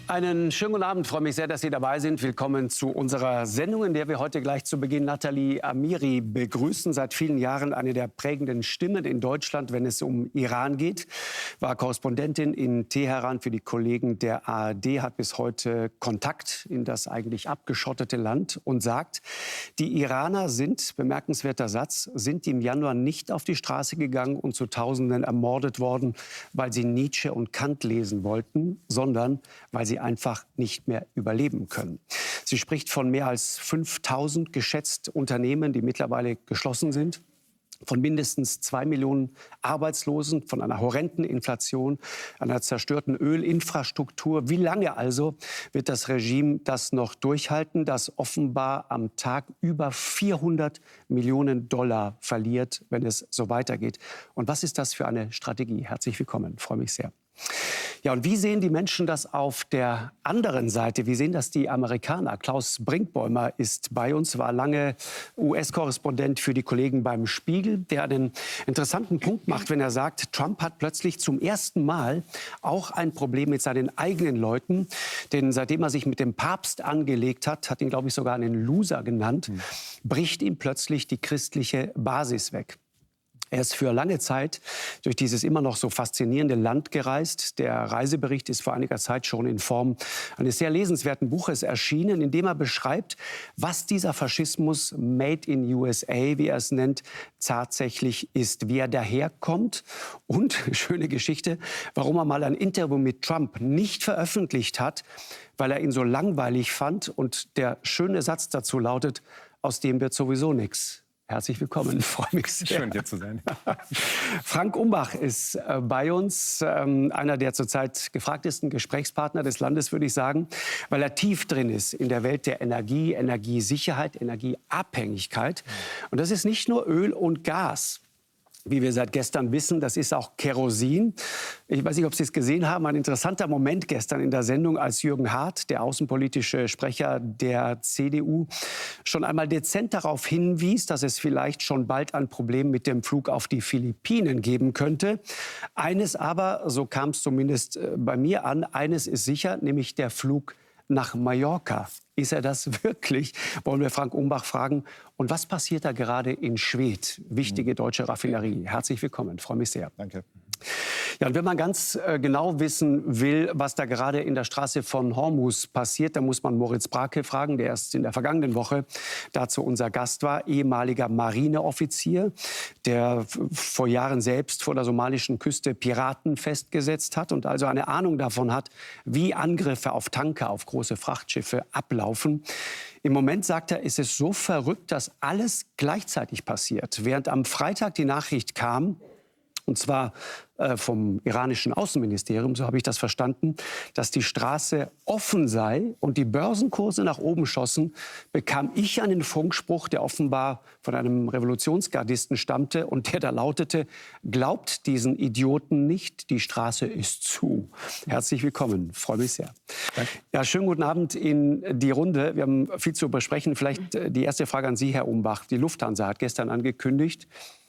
Einen schönen guten Abend. Ich freue mich sehr, dass Sie dabei sind. Willkommen zu unserer Sendung, in der wir heute gleich zu Beginn Nathalie Amiri begrüßen. Seit vielen Jahren eine der prägenden Stimmen in Deutschland, wenn es um Iran geht. War Korrespondentin in Teheran für die Kollegen der ARD, hat bis heute Kontakt in das eigentlich abgeschottete Land und sagt, die Iraner sind, bemerkenswerter Satz, sind im Januar nicht auf die Straße gegangen und zu Tausenden ermordet worden, weil sie Nietzsche und Kant lesen wollten, sondern weil sie einfach nicht mehr überleben können. Sie spricht von mehr als 5.000 geschätzt Unternehmen, die mittlerweile geschlossen sind, von mindestens 2 Millionen Arbeitslosen, von einer horrenden Inflation, einer zerstörten Ölinfrastruktur. Wie lange also wird das Regime das noch durchhalten, das offenbar am Tag über 400 Millionen Dollar verliert, wenn es so weitergeht? Und was ist das für eine Strategie? Herzlich willkommen, ich freue mich sehr. Ja, und wie sehen die Menschen das auf der anderen Seite? Wie sehen das die Amerikaner? Klaus Brinkbäumer ist bei uns, war lange US-Korrespondent für die Kollegen beim Spiegel, der einen interessanten Punkt macht, wenn er sagt, Trump hat plötzlich zum ersten Mal auch ein Problem mit seinen eigenen Leuten. Denn seitdem er sich mit dem Papst angelegt hat ihn, glaube ich, sogar einen Loser genannt, bricht ihm plötzlich die christliche Basis weg. Er ist für lange Zeit durch dieses immer noch so faszinierende Land gereist. Der Reisebericht ist vor einiger Zeit schon in Form eines sehr lesenswerten Buches erschienen, in dem er beschreibt, was dieser Faschismus Made in USA, wie er es nennt, tatsächlich ist, wie er daherkommt und, schöne Geschichte, warum er mal ein Interview mit Trump nicht veröffentlicht hat, weil er ihn so langweilig fand. Und der schöne Satz dazu lautet, aus dem wird sowieso nichts. Herzlich willkommen, ich freue mich sehr. Schön, hier zu sein. Frank Umbach ist bei uns, einer der zurzeit gefragtesten Gesprächspartner des Landes, würde ich sagen, weil er tief drin ist in der Welt der Energie, Energiesicherheit, Energieabhängigkeit. Und das ist nicht nur Öl und Gas. Wie wir seit gestern wissen, das ist auch Kerosin. Ich weiß nicht, ob Sie es gesehen haben, ein interessanter Moment gestern in der Sendung, als Jürgen Hart, der außenpolitische Sprecher der CDU, schon einmal dezent darauf hinwies, dass es vielleicht schon bald ein Problem mit dem Flug auf die Philippinen geben könnte. Eines aber, so kam es zumindest bei mir an, eines ist sicher, nämlich der Flug nach Mallorca. Ist er das wirklich? Wollen wir Frank Umbach fragen. Und was passiert da gerade in Schwedt? Wichtige deutsche Raffinerie. Herzlich willkommen, ich freue mich sehr. Danke. Ja, und wenn man ganz genau wissen will, was da gerade in der Straße von Hormuz passiert, dann muss man Moritz Brake fragen, der erst in der vergangenen Woche dazu unser Gast war, ehemaliger Marineoffizier, der vor Jahren selbst vor der somalischen Küste Piraten festgesetzt hat und also eine Ahnung davon hat, wie Angriffe auf Tanker, auf große Frachtschiffe ablaufen. Im Moment, sagt er, ist es so verrückt, dass alles gleichzeitig passiert. Während am Freitag die Nachricht kam, und zwar vom iranischen Außenministerium, so habe ich das verstanden, dass die Straße offen sei und die Börsenkurse nach oben schossen, bekam ich einen Funkspruch, der offenbar von einem Revolutionsgardisten stammte und der da lautete, glaubt diesen Idioten nicht, die Straße ist zu. Herzlich willkommen, freue mich sehr. Danke. Ja, schönen guten Abend in die Runde. Wir haben viel zu besprechen. Vielleicht die erste Frage an Sie, Herr Umbach. Die Lufthansa hat gestern angekündigt,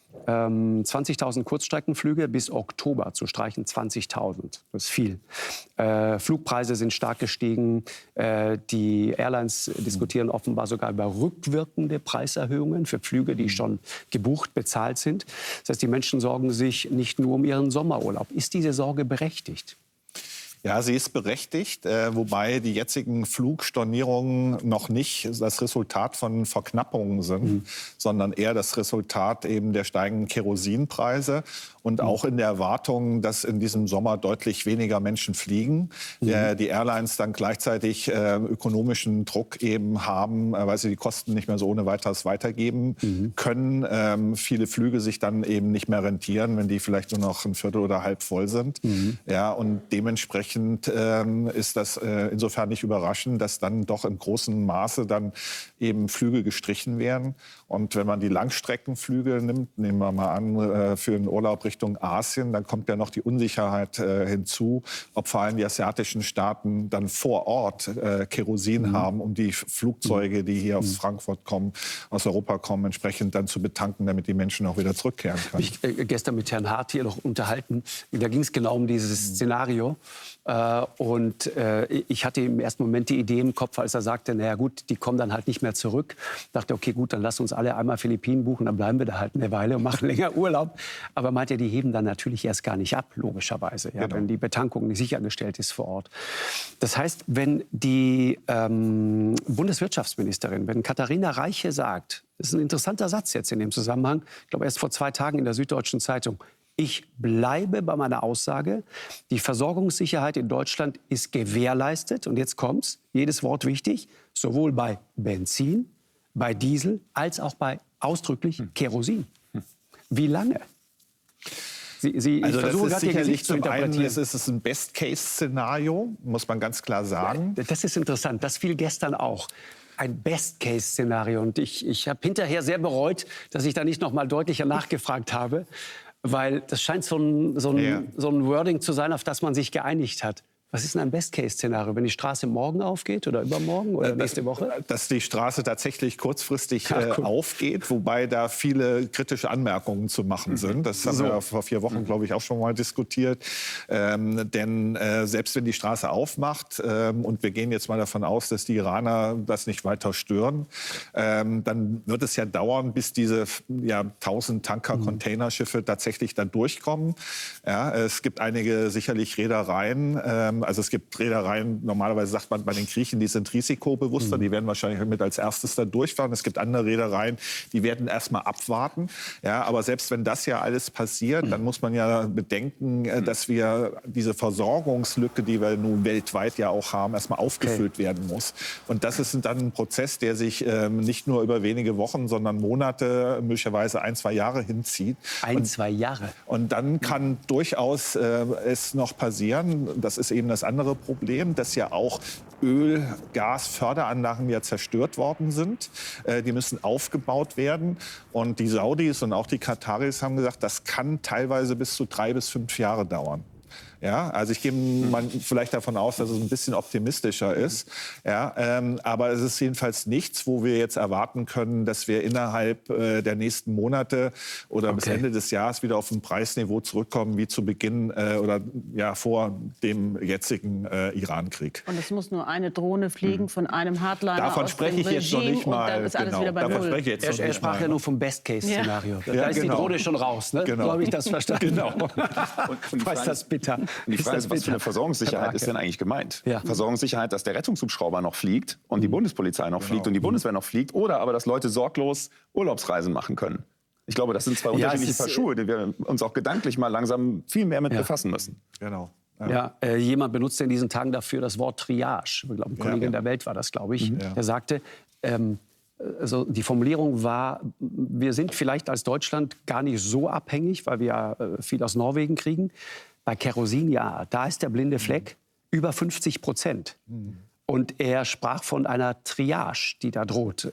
20.000 Kurzstreckenflüge bis Oktober zu streichen. 20.000, das ist viel. Flugpreise sind stark gestiegen. Die Airlines diskutieren offenbar sogar über rückwirkende Preiserhöhungen für Flüge, die schon gebucht, bezahlt sind. Das heißt, die Menschen sorgen sich nicht nur um ihren Sommerurlaub. Ist diese Sorge berechtigt? Ja, sie ist berechtigt, wobei die jetzigen Flugstornierungen noch nicht das Resultat von Verknappungen sind, sondern eher das Resultat eben der steigenden Kerosinpreise und auch in der Erwartung, dass in diesem Sommer deutlich weniger Menschen fliegen. Die Airlines dann gleichzeitig ökonomischen Druck eben haben, weil sie die Kosten nicht mehr so ohne weiteres weitergeben können. Viele Flüge sich dann eben nicht mehr rentieren, wenn die vielleicht nur noch ein Viertel oder halb voll sind. Ja, und dementsprechend ist das insofern nicht überraschend, dass dann doch im großen Maße dann eben Flüge gestrichen werden. Und wenn man die Langstreckenflüge nimmt, nehmen wir mal an, für einen Urlaub Richtung Asien. Dann kommt ja noch die Unsicherheit hinzu, ob vor allem die asiatischen Staaten dann vor Ort Kerosin haben, um die Flugzeuge, die hier aus Frankfurt kommen, aus Europa kommen, entsprechend dann zu betanken, damit die Menschen auch wieder zurückkehren können. Ich habe mich gestern mit Herrn Hart hier noch unterhalten. Da ging es genau um dieses Szenario. Ich hatte im ersten Moment die Idee im Kopf, als er sagte, naja gut, die kommen dann halt nicht mehr zurück. Ich dachte, okay, gut, dann lass uns alle einmal Philippinen buchen, dann bleiben wir da halt eine Weile und machen länger Urlaub. Aber meint er, die heben dann natürlich erst gar nicht ab, logischerweise, ja, wenn die Betankung nicht sichergestellt ist vor Ort. Das heißt, wenn die Bundeswirtschaftsministerin, wenn Katharina Reiche sagt, das ist ein interessanter Satz jetzt in dem Zusammenhang, ich glaube erst vor 2 Tagen in der Süddeutschen Zeitung, ich bleibe bei meiner Aussage, die Versorgungssicherheit in Deutschland ist gewährleistet. Und jetzt kommt's, jedes Wort wichtig, sowohl bei Benzin, bei Diesel, als auch bei ausdrücklich Kerosin. Wie lange? Ich versuche gerade Ihr Gesicht zu interpretieren. Es ist ein Best-Case-Szenario, muss man ganz klar sagen. Das ist interessant, das fiel gestern auch. Ein Best-Case-Szenario. Und ich habe hinterher sehr bereut, dass ich da nicht noch mal deutlicher nachgefragt habe. Weil das scheint so ein Wording zu sein, auf das man sich geeinigt hat. Was ist denn ein Best-Case-Szenario, wenn die Straße morgen aufgeht oder übermorgen oder nächste Woche? Dass die Straße tatsächlich kurzfristig aufgeht, wobei da viele kritische Anmerkungen zu machen sind. Das haben wir vor 4 Wochen, glaube ich, auch schon mal diskutiert. Denn selbst wenn die Straße aufmacht, und wir gehen jetzt mal davon aus, dass die Iraner das nicht weiter stören, dann wird es ja dauern, bis diese 1000 Tanker-Containerschiffe tatsächlich dann durchkommen. Ja, es gibt einige sicherlich Reedereien, also es gibt Reedereien, normalerweise sagt man bei den Griechen, die sind risikobewusster, die werden wahrscheinlich mit als erstes da durchfahren. Es gibt andere Reedereien, die werden erstmal abwarten. Ja, aber selbst wenn das ja alles passiert, dann muss man ja bedenken, dass wir diese Versorgungslücke, die wir nun weltweit ja auch haben, erstmal aufgefüllt werden muss. Und das ist dann ein Prozess, der sich nicht nur über wenige Wochen, sondern Monate, möglicherweise 1, 2 Jahre hinzieht. 1, 2 Jahre? Und dann kann durchaus es noch passieren, das ist eben das andere Problem, dass ja auch Öl-, Gas-, Förderanlagen ja zerstört worden sind. Die müssen aufgebaut werden. Und die Saudis und auch die Kataris haben gesagt, das kann teilweise bis zu 3 bis 5 Jahre dauern. Ja, also ich gehe mal vielleicht davon aus, dass es ein bisschen optimistischer ist. Ja, aber es ist jedenfalls nichts, wo wir jetzt erwarten können, dass wir innerhalb der nächsten Monate oder bis Ende des Jahres wieder auf ein Preisniveau zurückkommen, wie zu Beginn oder vor dem jetzigen Irankrieg. Und es muss nur eine Drohne fliegen von einem Hardliner davon aus spreche dem ich Regime jetzt noch nicht mal. Und dann ist alles wieder bei Null. Er sprach ja nur vom Best-Case-Szenario. Ja. Da ist die Drohne schon raus, ne? Genau. So habe ich das verstanden. Genau. Und weiß das bitter. Und die Frage ist, was für eine Versorgungssicherheit ist denn eigentlich gemeint? Ja. Versorgungssicherheit, dass der Rettungshubschrauber noch fliegt und die Bundespolizei noch fliegt und die Bundeswehr noch fliegt, oder aber, dass Leute sorglos Urlaubsreisen machen können. Ich glaube, das sind 2 unterschiedliche Paar Schuhe, die wir uns auch gedanklich mal langsam viel mehr mit befassen müssen. Genau. Ja, jemand benutzt in diesen Tagen dafür das Wort Triage. Ich glaube, ein Kollege in der Welt war das, glaube ich. Der sagte, also die Formulierung war, wir sind vielleicht als Deutschland gar nicht so abhängig, weil wir viel aus Norwegen kriegen. Bei Kerosin, ja, da ist der blinde Fleck über 50%. Und er sprach von einer Triage, die da droht.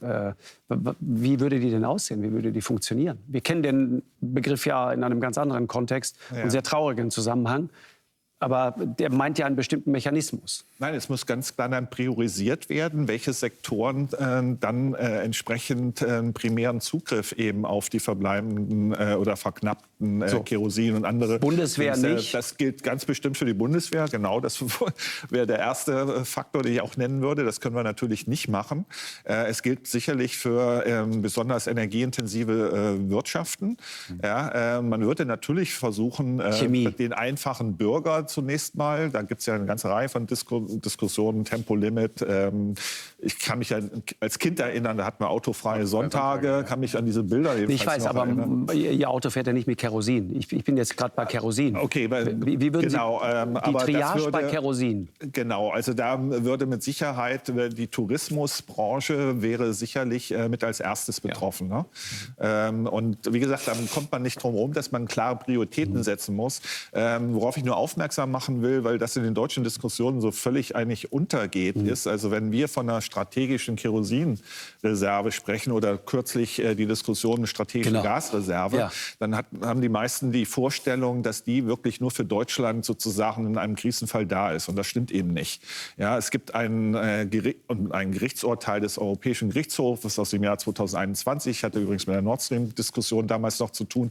Wie würde die denn aussehen? Wie würde die funktionieren? Wir kennen den Begriff ja in einem ganz anderen Kontext und sehr traurigen Zusammenhang. Aber der meint ja einen bestimmten Mechanismus. Nein, es muss ganz klar dann priorisiert werden, welche Sektoren dann entsprechend primären Zugriff eben auf die verbleibenden oder verknappten Kerosin und andere. Bundeswehr nicht? Das gilt ganz bestimmt für die Bundeswehr, genau. Das wäre der erste Faktor, den ich auch nennen würde. Das können wir natürlich nicht machen. Es gilt sicherlich für besonders energieintensive Wirtschaften. Ja, man würde natürlich versuchen, den einfachen Bürger zunächst mal. Da gibt es ja eine ganze Reihe von Diskussionen, Tempolimit. Ich kann mich ja als Kind erinnern, da hatten wir autofreie Sonntage, kann mich an diese Bilder jedenfalls Ich weiß, noch aber erinnern. Ihr Auto fährt ja nicht mit Kerosin. Ich bin jetzt gerade bei Kerosin. Okay, wie würden genau, Sie die Triage bei Kerosin? Genau, also da würde mit Sicherheit die Tourismusbranche wäre sicherlich mit als erstes betroffen. Ne? Und wie gesagt, da kommt man nicht drum herum, dass man klare Prioritäten setzen muss. Worauf ich nur aufmerksam machen will, weil das in den deutschen Diskussionen so völlig völlig eigentlich untergeht, ist, also wenn wir von einer strategischen Kerosinreserve sprechen oder kürzlich die Diskussion eine strategische Gasreserve, dann haben die meisten die Vorstellung, dass die wirklich nur für Deutschland sozusagen in einem Krisenfall da ist. Und das stimmt eben nicht. Ja, es gibt ein Gerichtsurteil des Europäischen Gerichtshofes aus dem Jahr 2021, hatte übrigens mit der Nord Stream-Diskussion damals noch zu tun,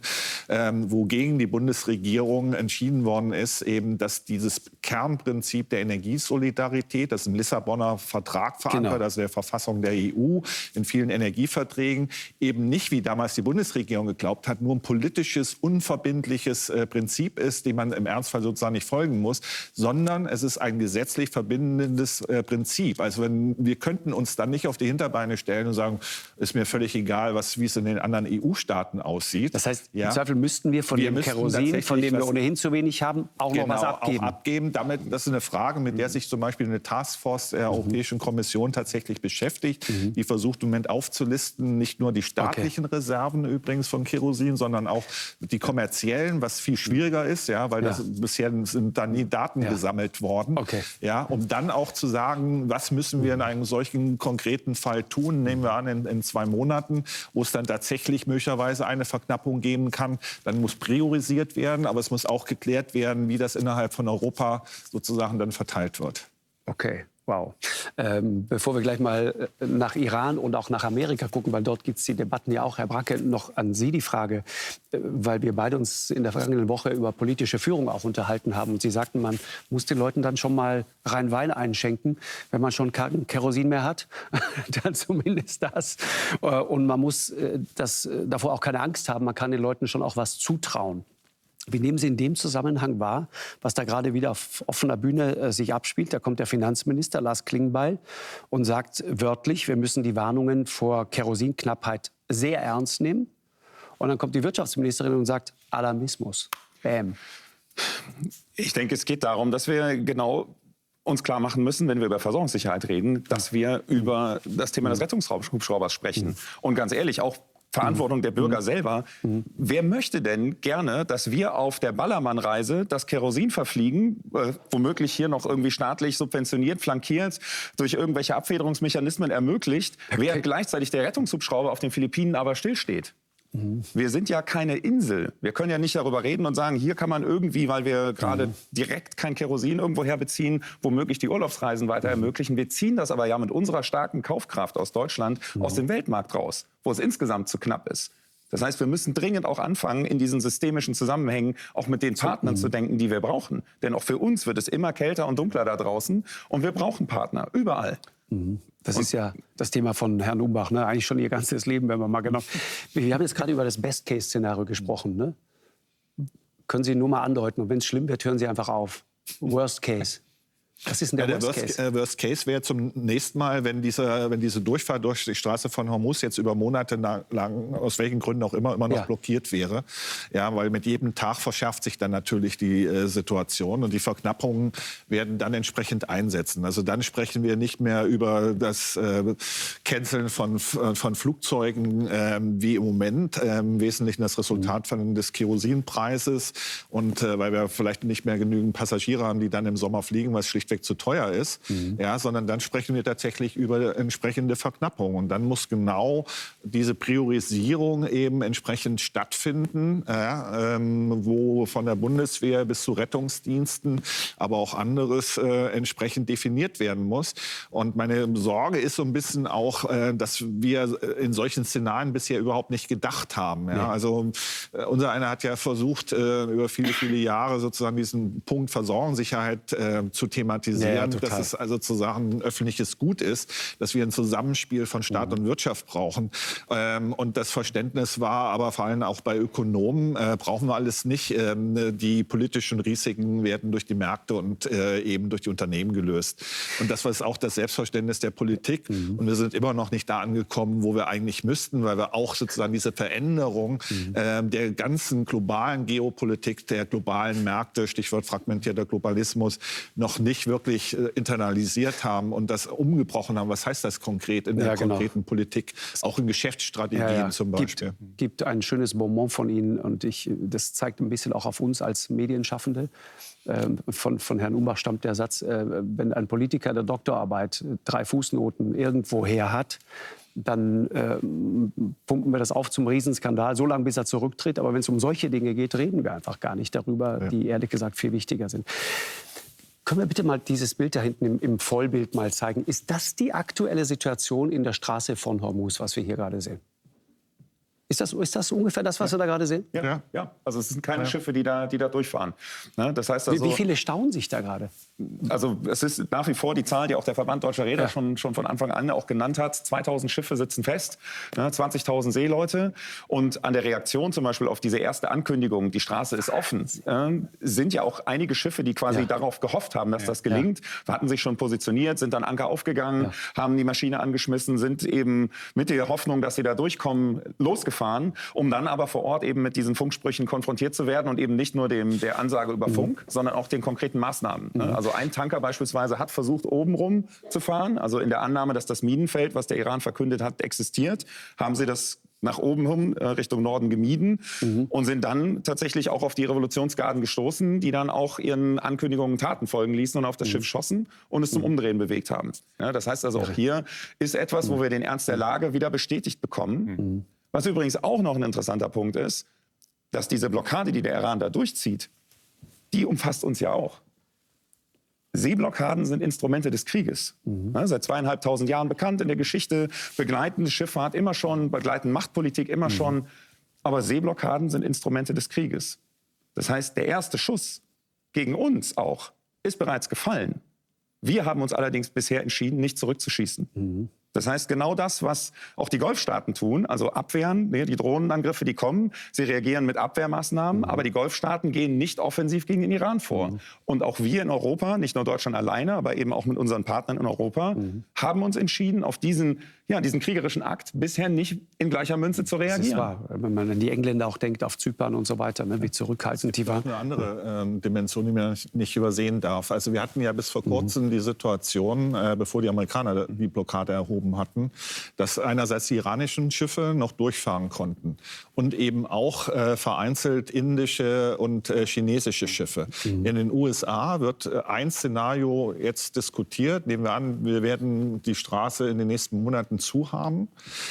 wo gegen die Bundesregierung entschieden worden ist, eben, dass dieses Kernprinzip der Energiesolidarität, das im Lissabonner Vertrag verankert, also der Verfassung der EU, in vielen Energieverträgen, eben nicht, wie damals die Bundesregierung geglaubt hat, nur ein politisches, unverbindliches Prinzip ist, dem man im Ernstfall sozusagen nicht folgen muss, sondern es ist ein gesetzlich verbindendes Prinzip. Also wir könnten uns dann nicht auf die Hinterbeine stellen und sagen, ist mir völlig egal, wie es in den anderen EU-Staaten aussieht. Das heißt, im Zweifel müssten wir von dem Kerosin, von dem wir ohnehin zu wenig haben, auch noch was abgeben. Das ist eine Frage, mit der sich zum Beispiel eine Taskforce der Europäischen Kommission tatsächlich beschäftigt. Die versucht im Moment aufzulisten, nicht nur die staatlichen Reserven übrigens von Kerosin, sondern auch die kommerziellen, was viel schwieriger ist, weil bisher sind da nie Daten gesammelt worden. Um dann auch zu sagen, was müssen wir in einem solchen konkreten Fall tun, nehmen wir an in 2 Monaten, wo es dann tatsächlich möglicherweise eine Verknappung geben kann. Dann muss priorisiert werden, aber es muss auch geklärt werden, wie das innerhalb von Europa sozusagen dann verteilt wird. Okay. Wow. Bevor wir gleich mal nach Iran und auch nach Amerika gucken, weil dort gibt es die Debatten ja auch, Herr Bracke, noch an Sie die Frage, weil wir beide uns in der vergangenen Woche über politische Führung auch unterhalten haben. Und Sie sagten, man muss den Leuten dann schon mal rein Wein einschenken, wenn man schon kein Kerosin mehr hat, dann zumindest das. Und man muss davor auch keine Angst haben, man kann den Leuten schon auch was zutrauen. Wie nehmen Sie in dem Zusammenhang wahr, was da gerade wieder auf offener Bühne sich abspielt? Da kommt der Finanzminister Lars Klingbeil und sagt wörtlich, wir müssen die Warnungen vor Kerosinknappheit sehr ernst nehmen. Und dann kommt die Wirtschaftsministerin und sagt Alarmismus. Bäm. Ich denke, es geht darum, dass wir genau uns klar machen müssen, wenn wir über Versorgungssicherheit reden, dass wir über das Thema des Rettungshubschraubers sprechen. Und ganz ehrlich, auch Verantwortung der Bürger selber. Wer möchte denn gerne, dass wir auf der Ballermann-Reise das Kerosin verfliegen, womöglich hier noch irgendwie staatlich subventioniert, flankiert, durch irgendwelche Abfederungsmechanismen ermöglicht, während gleichzeitig der Rettungshubschrauber auf den Philippinen aber stillsteht? Wir sind ja keine Insel. Wir können ja nicht darüber reden und sagen, hier kann man irgendwie, weil wir gerade direkt kein Kerosin irgendwo herbeziehen, womöglich die Urlaubsreisen weiter ermöglichen. Wir ziehen das aber ja mit unserer starken Kaufkraft aus Deutschland aus dem Weltmarkt raus, wo es insgesamt zu knapp ist. Das heißt, wir müssen dringend auch anfangen, in diesen systemischen Zusammenhängen auch mit den Partnern zu denken, die wir brauchen. Denn auch für uns wird es immer kälter und dunkler da draußen und wir brauchen Partner, überall. Das ist ja das Thema von Herrn Umbach, ne? Eigentlich schon ihr ganzes Leben, wenn man mal genau... Wir haben jetzt gerade über das Best-Case-Szenario gesprochen. Ne? Können Sie nur mal andeuten und wenn es schlimm wird, hören Sie einfach auf. Worst Case. Was ist denn der Worst Case? Worst Case wäre zum nächsten Mal, wenn diese Durchfahrt durch die Straße von Hormuz jetzt über Monate lang, aus welchen Gründen auch immer noch blockiert wäre. Ja, weil mit jedem Tag verschärft sich dann natürlich die Situation und die Verknappungen werden dann entsprechend einsetzen. Also dann sprechen wir nicht mehr über das Canceln von Flugzeugen wie im Moment, im Wesentlichen das Resultat des Kerosinpreises und weil wir vielleicht nicht mehr genügend Passagiere haben, die dann im Sommer fliegen, was schlichtweg zu teuer ist, sondern dann sprechen wir tatsächlich über entsprechende Verknappung. Und dann muss genau diese Priorisierung eben entsprechend stattfinden, wo von der Bundeswehr bis zu Rettungsdiensten, aber auch anderes entsprechend definiert werden muss. Und meine Sorge ist so ein bisschen auch, dass wir in solchen Szenarien bisher überhaupt nicht gedacht haben. Ja? Also unser einer hat ja versucht, über viele, viele Jahre sozusagen diesen Punkt Versorgungssicherheit zu thematisieren, dass es also sozusagen ein öffentliches Gut ist, dass wir ein Zusammenspiel von Staat und Wirtschaft brauchen. Und das Verständnis war aber vor allem auch bei Ökonomen, brauchen wir alles nicht. Die politischen Risiken werden durch die Märkte und eben durch die Unternehmen gelöst. Und das war auch das Selbstverständnis der Politik. Und wir sind immer noch nicht da angekommen, wo wir eigentlich müssten, weil wir auch sozusagen diese Veränderung der ganzen globalen Geopolitik, der globalen Märkte, Stichwort fragmentierter Globalismus, noch nicht nicht wirklich internalisiert haben und das umgebrochen haben. Was heißt das konkret in der konkreten Politik? Auch in Geschäftsstrategien zum Beispiel. Gibt ein schönes Bonbon von Ihnen und das zeigt ein bisschen auch auf uns als Medienschaffende. Von Herrn Umbach stammt der Satz, wenn ein Politiker der Doktorarbeit 3 Fußnoten irgendwoher hat, dann pumpen wir das auf zum Riesenskandal, so lange bis er zurücktritt. Aber wenn es um solche Dinge geht, reden wir einfach gar nicht darüber, die ehrlich gesagt viel wichtiger sind. Können wir bitte mal dieses Bild da hinten im Vollbild mal zeigen? Ist das die aktuelle Situation in der Straße von Hormuz, was wir hier gerade sehen? Ist das ungefähr das, was wir da gerade sehen? Ja. Also es sind keine Schiffe, die da durchfahren. Ne? Das heißt also, wie viele stauen sich da gerade? Also es ist nach wie vor die Zahl, die auch der Verband Deutscher Reeder schon von Anfang an auch genannt hat. 2000 Schiffe sitzen fest, 20.000 Seeleute. Und an der Reaktion zum Beispiel auf diese erste Ankündigung, die Straße ist offen, sind ja auch einige Schiffe, die quasi darauf gehofft haben, dass das gelingt. Hatten sich schon positioniert, sind dann Anker aufgegangen, haben die Maschine angeschmissen, sind eben mit der Hoffnung, dass sie da durchkommen, losgefahren, um dann aber vor Ort eben mit diesen Funksprüchen konfrontiert zu werden und eben nicht nur der Ansage über Funk, sondern auch den konkreten Maßnahmen. Also ein Tanker beispielsweise hat versucht, obenrum zu fahren, also in der Annahme, dass das Minenfeld, was der Iran verkündet hat, existiert, haben sie das nach oben hin, Richtung Norden gemieden und sind dann tatsächlich auch auf die Revolutionsgarden gestoßen, die dann auch ihren Ankündigungen Taten folgen ließen und auf das Schiff schossen und es zum Umdrehen bewegt haben. Ja, das heißt also, auch hier ist etwas, wo wir den Ernst der Lage wieder bestätigt bekommen. Was übrigens auch noch ein interessanter Punkt ist, dass diese Blockade, die der Iran da durchzieht, die umfasst uns ja auch. Seeblockaden sind Instrumente des Krieges. Ja, seit 2500 Jahren bekannt in der Geschichte, begleiten Schifffahrt immer schon, begleiten Machtpolitik immer schon. Aber Seeblockaden sind Instrumente des Krieges. Das heißt, der erste Schuss gegen uns auch ist bereits gefallen. Wir haben uns allerdings bisher entschieden, nicht zurückzuschießen. Das heißt, genau das, was auch die Golfstaaten tun, also abwehren, die Drohnenangriffe, die kommen, sie reagieren mit Abwehrmaßnahmen, aber die Golfstaaten gehen nicht offensiv gegen den Iran vor. Und auch wir in Europa, nicht nur Deutschland alleine, aber eben auch mit unseren Partnern in Europa, haben uns entschieden, auf diesen kriegerischen Akt bisher nicht in gleicher Münze zu reagieren. Das ist wahr. Wenn man an die Engländer auch denkt, auf Zypern und so weiter, wie zurückhaltend die waren. Eine andere Dimension, die man nicht übersehen darf. Also wir hatten ja bis vor kurzem die Situation, bevor die Amerikaner die Blockade erhoben hatten, dass einerseits die iranischen Schiffe noch durchfahren konnten und eben auch vereinzelt indische und chinesische Schiffe. In den USA wird ein Szenario jetzt diskutiert. Nehmen wir an, wir werden die Straße in den nächsten Monaten zu haben.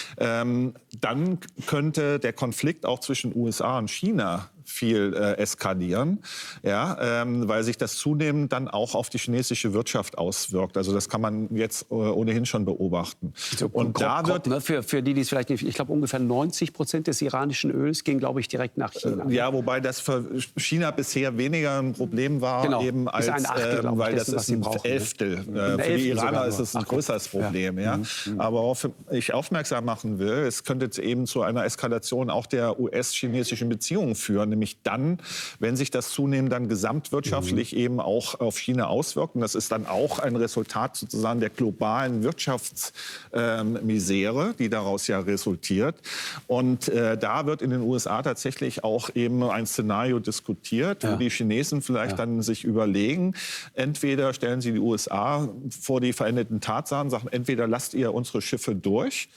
Dann könnte der Konflikt auch zwischen USA und China viel eskalieren, weil sich das zunehmend dann auch auf die chinesische Wirtschaft auswirkt. Also das kann man jetzt ohnehin schon beobachten. So, und da wird für die es vielleicht nicht, ich glaube ungefähr 90% des iranischen Öls ging, glaube ich, direkt nach China. Ja, wobei das für China bisher weniger ein Problem war, eben als ein Achtel, weil das ist ein Elftel. Für die Iraner ist es ein größeres Problem. Aber worauf ich aufmerksam machen will, es könnte eben zu einer Eskalation auch der US-chinesischen Beziehungen führen. Nämlich dann, wenn sich das zunehmend dann gesamtwirtschaftlich eben auch auf China auswirkt. Und das ist dann auch ein Resultat sozusagen der globalen Wirtschaftsmisere, die daraus ja resultiert. Und da wird in den USA tatsächlich auch eben ein Szenario diskutiert, wo die Chinesen vielleicht dann sich überlegen, entweder stellen sie die USA vor die veränderten Tatsachen, sagen, entweder lasst ihr unsere Schiffe durch,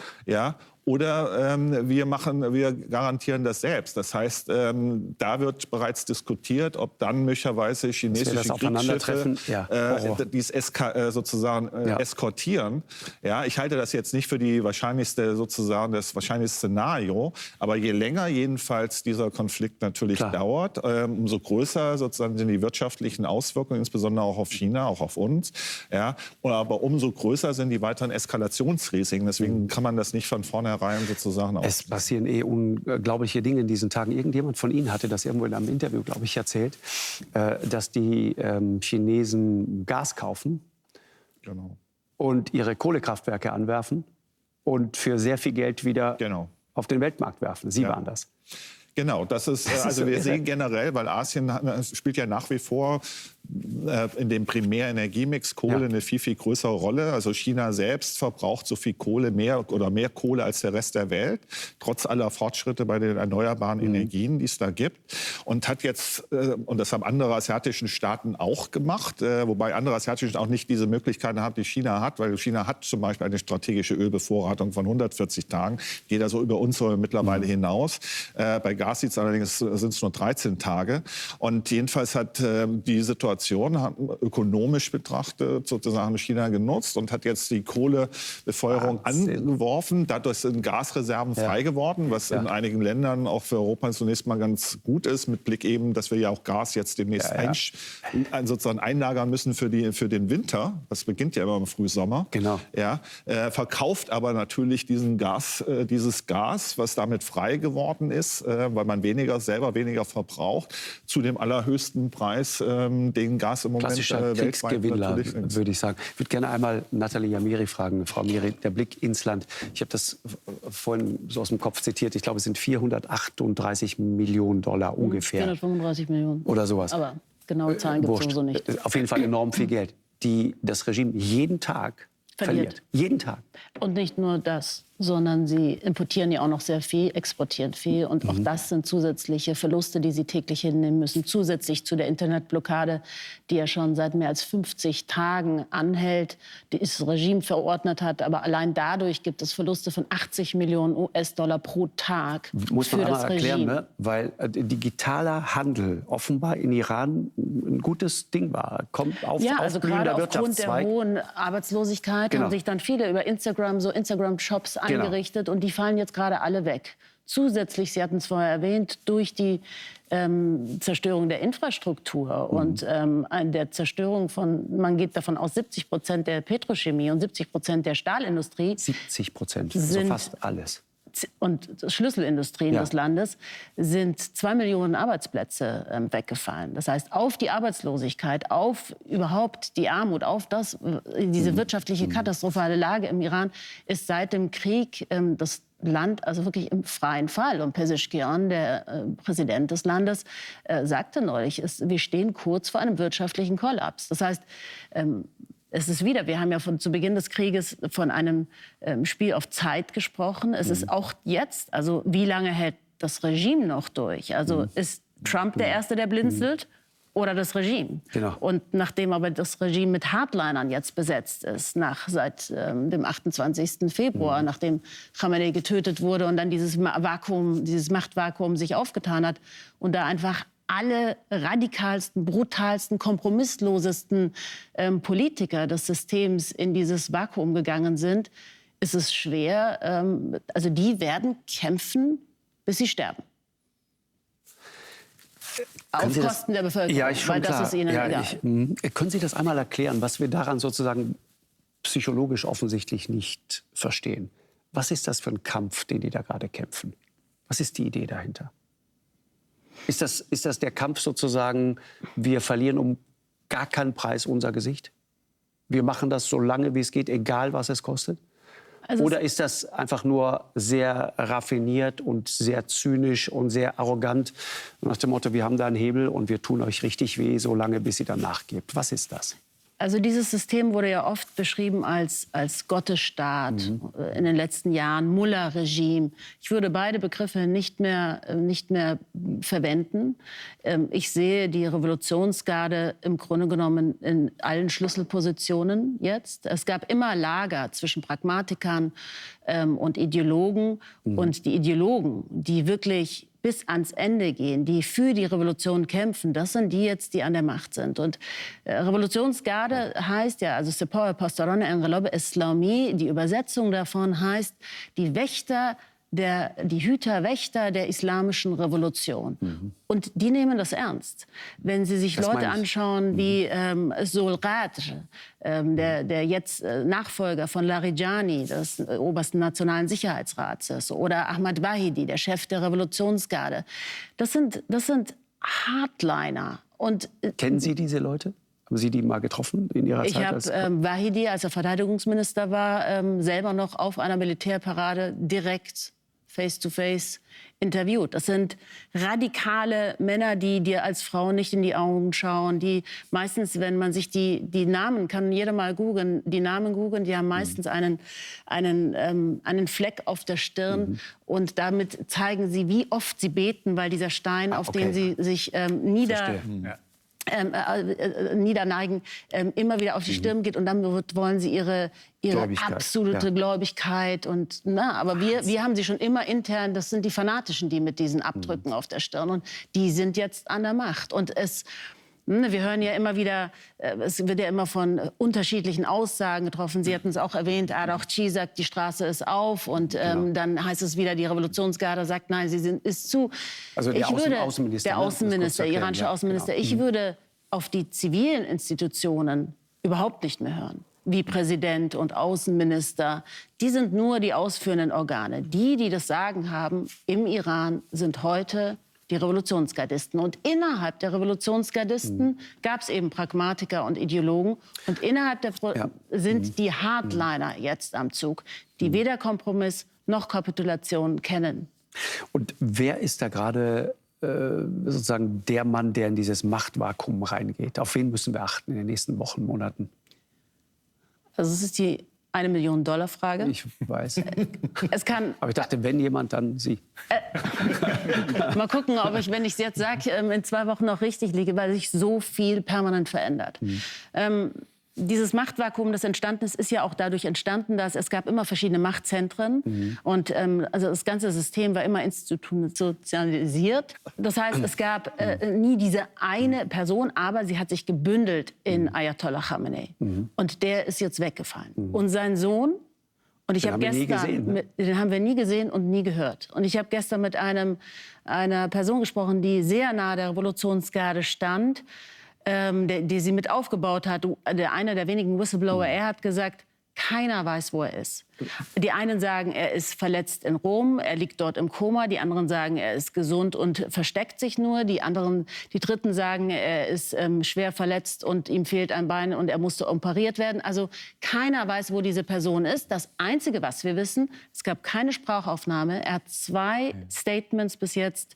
oder wir garantieren das selbst. Das heißt, da wird bereits diskutiert, ob dann möglicherweise chinesische Kriegsschiffe dies sozusagen eskortieren. Ja, ich halte das jetzt nicht für die das wahrscheinlichste Szenario. Aber je länger jedenfalls dieser Konflikt natürlich dauert, umso größer sozusagen sind die wirtschaftlichen Auswirkungen, insbesondere auch auf China, auch auf uns. Ja, aber umso größer sind die weiteren Eskalationsrisiken. Deswegen kann man das nicht von vornherein sozusagen aus. Es passieren unglaubliche Dinge in diesen Tagen. Irgendjemand von Ihnen hatte das irgendwo in einem Interview, glaube ich, erzählt, dass die Chinesen Gas kaufen und ihre Kohlekraftwerke anwerfen und für sehr viel Geld wieder auf den Weltmarkt werfen. Sie waren das. Genau, das ist, also wir sehen generell, weil Asien spielt ja nach wie vor in dem Primärenergiemix Kohle eine viel, viel größere Rolle. Also China selbst verbraucht so viel Kohle, mehr Kohle als der Rest der Welt, trotz aller Fortschritte bei den erneuerbaren Energien, die es da gibt. Und hat jetzt, und das haben andere asiatische Staaten auch gemacht, wobei andere asiatische Staaten auch nicht diese Möglichkeiten haben, die China hat, weil China hat zum Beispiel eine strategische Ölbevorratung von 140 Tagen, geht also über unsere mittlerweile hinaus. Bei Gas sind es nur 13 Tage. Und jedenfalls hat die Situation ökonomisch betrachtet sozusagen China genutzt und hat jetzt die Kohlebefeuerung angeworfen. Dadurch sind Gasreserven frei geworden, was in einigen Ländern auch für Europa zunächst mal ganz gut ist, mit Blick eben, dass wir ja auch Gas jetzt demnächst sozusagen einlagern müssen für den Winter. Das beginnt ja immer im Frühsommer. Genau. Ja, verkauft aber natürlich dieses Gas, was damit frei geworden ist, weil man selber weniger verbraucht, zu dem allerhöchsten Preis, den Gas im Moment weltweit natürlich ist. Würde ich sagen. Ich würde gerne einmal Nathalie Amiri fragen. Frau Amiri, der Blick ins Land. Ich habe das vorhin so aus dem Kopf zitiert. Ich glaube, es sind 438 Millionen Dollar ungefähr. 435 Millionen. Oder sowas. Aber genaue Zahlen gibt es sowieso nicht. Auf jeden Fall enorm viel Geld, die das Regime jeden Tag verliert. Jeden Tag. Und nicht nur das, sondern sie importieren ja auch noch sehr viel, exportieren viel. Und auch das sind zusätzliche Verluste, die sie täglich hinnehmen müssen. Zusätzlich zu der Internetblockade, die ja schon seit mehr als 50 Tagen anhält, die das Regime verordnet hat. Aber allein dadurch gibt es Verluste von 80 Millionen US-Dollar pro Tag Muss man für das einmal erklären, Regime. ne? Weil digitaler Handel offenbar in Iran ein gutes Ding war. Kommt auf ja, also gerade aufgrund der hohen Arbeitslosigkeit haben sich dann viele über Instagram-Shops eingerichtet und die fallen jetzt gerade alle weg. Zusätzlich, Sie hatten es vorher erwähnt, durch die Zerstörung der Infrastruktur und der Zerstörung man geht davon aus, 70% der Petrochemie und 70% der Stahlindustrie. 70%, also fast alles. Und Schlüsselindustrien des Landes sind 2 Millionen Arbeitsplätze weggefallen. Das heißt, auf die Arbeitslosigkeit, auf überhaupt die Armut, auf diese wirtschaftliche katastrophale Lage im Iran ist seit dem Krieg das Land also wirklich im freien Fall. Und Pezeshkian, der Präsident des Landes, sagte neulich, wir stehen kurz vor einem wirtschaftlichen Kollaps. Das heißt, es ist wir haben ja zu Beginn des Krieges von einem Spiel auf Zeit gesprochen. Es ist auch jetzt, also wie lange hält das Regime noch durch? Also ist Trump der Erste, der blinzelt? Oder das Regime. Genau. Und nachdem aber das Regime mit Hardlinern jetzt besetzt ist, seit dem 28. Februar, nachdem Khamenei getötet wurde und dann dieses Machtvakuum sich aufgetan hat und da einfach alle radikalsten, brutalsten, kompromisslosesten Politiker des Systems in dieses Vakuum gegangen sind, ist es schwer. Also die werden kämpfen, bis sie sterben. Auf Kosten der Bevölkerung, ja, weil das ist Ihnen egal. Können Sie das einmal erklären, was wir daran sozusagen psychologisch offensichtlich nicht verstehen? Was ist das für ein Kampf, den die da gerade kämpfen? Was ist die Idee dahinter? Ist das der Kampf sozusagen, wir verlieren um gar keinen Preis unser Gesicht? Wir machen das so lange, wie es geht, egal was es kostet? Also oder ist das einfach nur sehr raffiniert und sehr zynisch und sehr arrogant nach dem Motto, wir haben da einen Hebel und wir tun euch richtig weh, so lange, bis ihr dann nachgebt? Was ist das? Also dieses System wurde ja oft beschrieben als Gottesstaat in den letzten Jahren, Mullah-Regime. Ich würde beide Begriffe nicht mehr verwenden. Ich sehe die Revolutionsgarde im Grunde genommen in allen Schlüsselpositionen jetzt. Es gab immer Lager zwischen Pragmatikern und Ideologen. Und die Ideologen, die wirklich bis ans Ende gehen, die für die Revolution kämpfen, das sind die jetzt, die an der Macht sind. Und Revolutionsgarde heißt ja, also Sepah Pasdaran Enqilab Islami, die Übersetzung davon heißt, die Hüter-Wächter der islamischen Revolution. Und die nehmen das ernst. Wenn Sie sich Leute anschauen wie Zul-Qadr, der jetzt Nachfolger von Larijani, des obersten Nationalen Sicherheitsrates, oder Ahmad Wahidi, der Chef der Revolutionsgarde, das sind Hardliner. Und, kennen Sie diese Leute? Haben Sie die mal getroffen in Ihrer Zeit? Ich habe Wahidi, als er Verteidigungsminister war, selber noch auf einer Militärparade direkt face-to-face interviewt. Das sind radikale Männer, die dir als Frau nicht in die Augen schauen, die meistens, wenn man sich die Namen, kann jeder mal googeln, die Namen googeln, die haben meistens einen Fleck auf der Stirn und damit zeigen sie, wie oft sie beten, weil dieser Stein, auf den sie sich niederneigen, immer wieder auf die Stirn geht und dann wollen sie ihre absolute Gläubigkeit und aber wir haben sie schon immer intern, das sind die Fanatischen, die mit diesen Abdrücken auf der Stirn und die sind jetzt an der Macht und wir hören ja immer wieder, es wird ja immer von unterschiedlichen Aussagen getroffen. Sie hatten es auch erwähnt, Araghchi sagt, die Straße ist auf. Und dann heißt es wieder, die Revolutionsgarde sagt, nein, sie ist zu. Also der Außenminister. Der Außenminister, der iranische Außenminister. Genau. Ich würde auf die zivilen Institutionen überhaupt nicht mehr hören. Wie Präsident und Außenminister. Die sind nur die ausführenden Organe. Die das Sagen haben im Iran, sind heute die Revolutionsgardisten. Und innerhalb der Revolutionsgardisten gab es eben Pragmatiker und Ideologen. Und innerhalb sind die Hardliner jetzt am Zug, die weder Kompromiss noch Kapitulation kennen. Und wer ist da gerade sozusagen der Mann, der in dieses Machtvakuum reingeht? Auf wen müssen wir achten in den nächsten Wochen, Monaten? Also es ist die $1-Million-Frage. Ich weiß. Es kann, aber ich dachte, wenn jemand, dann Sie. Mal gucken, ob ich, wenn ich es jetzt sage, in 2 Wochen noch richtig liege, weil sich so viel permanent verändert. Dieses Machtvakuum, das entstanden ist ja auch dadurch entstanden, dass es gab immer verschiedene Machtzentren und also das ganze System war immer institutionalisiert. Das heißt, es gab nie diese eine Person, aber sie hat sich gebündelt in Ayatollah Khamenei und der ist jetzt weggefallen. Und sein Sohn, und ich habe gestern, den haben wir nie gesehen und nie gehört. Und ich habe gestern mit einer Person gesprochen, die sehr nahe der Revolutionsgarde stand, die sie mit aufgebaut hat, einer der wenigen Whistleblower, er hat gesagt, keiner weiß, wo er ist. Die einen sagen, er ist verletzt in Rom, er liegt dort im Koma. Die anderen sagen, er ist gesund und versteckt sich nur. Die Dritten sagen, er ist schwer verletzt und ihm fehlt ein Bein und er musste operiert werden. Also keiner weiß, wo diese Person ist. Das Einzige, was wir wissen, es gab keine Sprachaufnahme. Er hat 2 Statements bis jetzt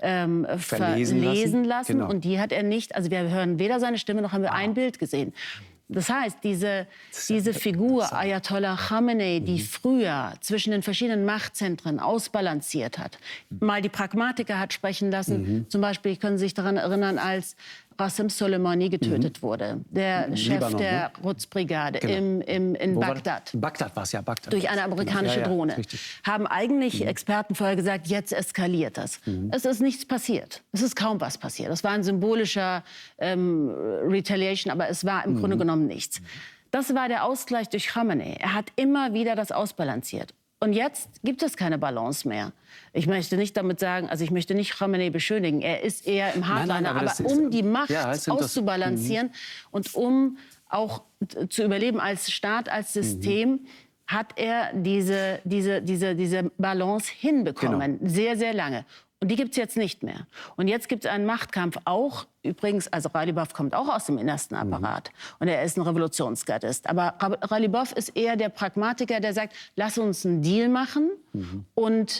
verlesen lassen. Genau. Und die hat er nicht, also wir hören weder seine Stimme noch haben wir ein Bild gesehen. Das heißt, diese Figur Ayatollah Khamenei, die früher zwischen den verschiedenen Machtzentren ausbalanciert hat, mal die Pragmatiker hat sprechen lassen. Zum Beispiel können Sie sich daran erinnern, als Qasem Soleimani getötet wurde, der Chef Libanon, der Quds-Brigade in Bagdad. Bagdad war es, ja, Bagdad. Durch eine amerikanische Drohne. Haben eigentlich Experten vorher gesagt, jetzt eskaliert das. Es ist nichts passiert. Es ist kaum was passiert. Das war ein symbolischer Retaliation, aber es war im Grunde genommen nichts. Das war der Ausgleich durch Khamenei. Er hat immer wieder das ausbalanciert. Und jetzt gibt es keine Balance mehr. Ich möchte nicht damit sagen, also ich möchte nicht Khamenei beschönigen. Er ist eher im Hardliner. Aber um die Macht auszubalancieren und um auch zu überleben als Staat, als System, hat er diese Balance hinbekommen. Genau. Sehr, sehr lange. Und die gibt es jetzt nicht mehr. Und jetzt gibt es einen Machtkampf auch, übrigens, also Ghalibaf kommt auch aus dem innersten Apparat. Und er ist ein Revolutionsgardist. Aber Ghalibaf ist eher der Pragmatiker, der sagt, lass uns einen Deal machen. Und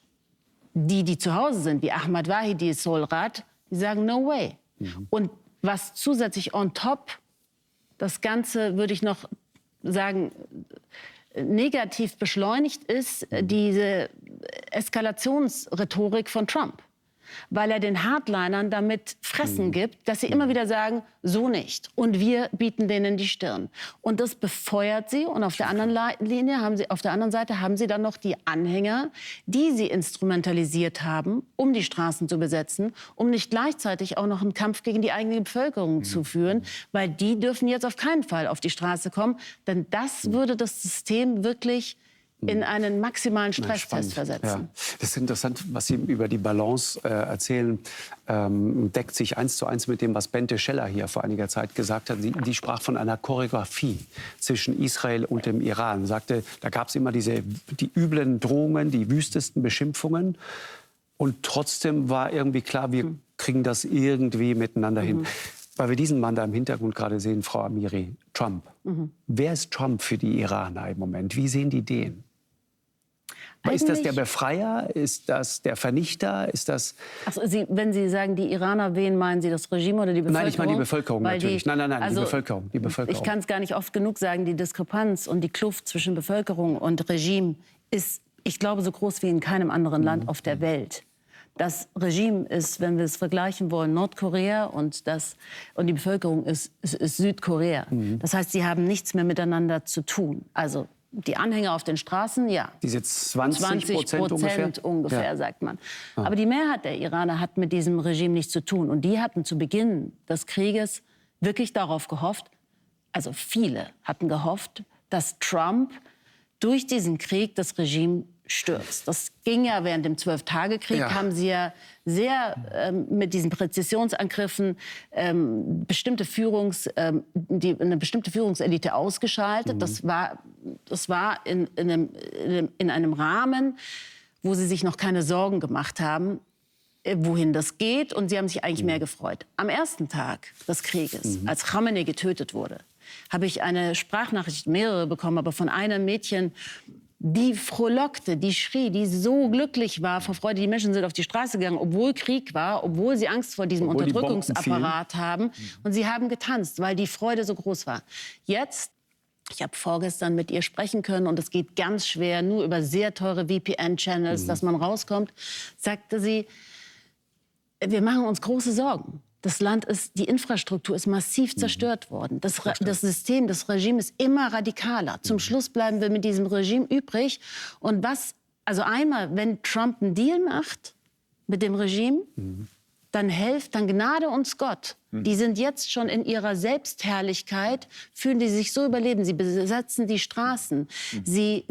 die zu Hause sind, wie Ahmad Wahidi, Solrat, die sagen, no way. Und was zusätzlich on top, das Ganze würde ich noch sagen, negativ beschleunigt ist, diese Eskalationsrhetorik von Trump. Weil er den Hardlinern damit Fressen gibt, dass sie immer wieder sagen, so nicht. Und wir bieten denen die Stirn. Und das befeuert sie. Und auf der anderen Seite haben sie dann noch die Anhänger, die sie instrumentalisiert haben, um die Straßen zu besetzen, um nicht gleichzeitig auch noch einen Kampf gegen die eigene Bevölkerung zu führen. Weil die dürfen jetzt auf keinen Fall auf die Straße kommen. Denn das würde das System wirklich in einen maximalen Stresstest versetzen. Ja. Das ist interessant, was Sie über die Balance erzählen. Deckt sich 1:1 mit dem, was Bente Scheller hier vor einiger Zeit gesagt hat. Die sprach von einer Choreografie zwischen Israel und dem Iran. Sagte, da gab es immer die üblen Drohungen, die wüstesten Beschimpfungen. Und trotzdem war irgendwie klar, wir kriegen das irgendwie miteinander hin. Weil wir diesen Mann da im Hintergrund gerade sehen, Frau Amiri, Trump. Wer ist Trump für die Iraner im Moment? Wie sehen die den? Ist das der Befreier? Ist das der Vernichter? Ist das... Also wenn Sie sagen, die Iraner, wen meinen Sie, das Regime oder die Bevölkerung? Nein, ich meine die Bevölkerung natürlich. Nein, also, die Bevölkerung. Ich kann es gar nicht oft genug sagen, die Diskrepanz und die Kluft zwischen Bevölkerung und Regime ist, ich glaube, so groß wie in keinem anderen Land auf der Welt. Das Regime ist, wenn wir es vergleichen wollen, Nordkorea und die Bevölkerung ist Südkorea. Das heißt, sie haben nichts mehr miteinander zu tun. Also die Anhänger auf den Straßen, ja. Diese 20% ungefähr, ja, sagt man. Aber die Mehrheit der Iraner hat mit diesem Regime nichts zu tun. Und die hatten zu Beginn des Krieges wirklich darauf gehofft, also viele hatten gehofft, dass Trump durch diesen Krieg das Regime stürzt. Das ging ja während dem 12-Tage-Krieg, haben sie ja sehr mit diesen Präzisionsangriffen eine bestimmte Führungselite ausgeschaltet. Das war in einem Rahmen, wo sie sich noch keine Sorgen gemacht haben, wohin das geht. Und sie haben sich eigentlich mehr gefreut. Am ersten Tag des Krieges, als Khamenei getötet wurde, habe ich eine Sprachnachricht, mehrere bekommen, aber von einem Mädchen, die frohlockte, die schrie, die so glücklich war vor Freude. Die Menschen sind auf die Straße gegangen, obwohl Krieg war, obwohl sie Angst vor diesem Unterdrückungsapparat haben. Und sie haben getanzt, weil die Freude so groß war. Jetzt, ich habe vorgestern mit ihr sprechen können und es geht ganz schwer, nur über sehr teure VPN-Channels, dass man rauskommt, sagte sie, wir machen uns große Sorgen. Das Land die Infrastruktur ist massiv zerstört worden. Das System, das Regime ist immer radikaler. Zum Schluss bleiben wir mit diesem Regime übrig. Und also einmal, wenn Trump einen Deal macht mit dem Regime, dann Gnade uns Gott. Die sind jetzt schon in ihrer Selbstherrlichkeit, fühlen die sich so überleben. Sie besetzen die Straßen, sie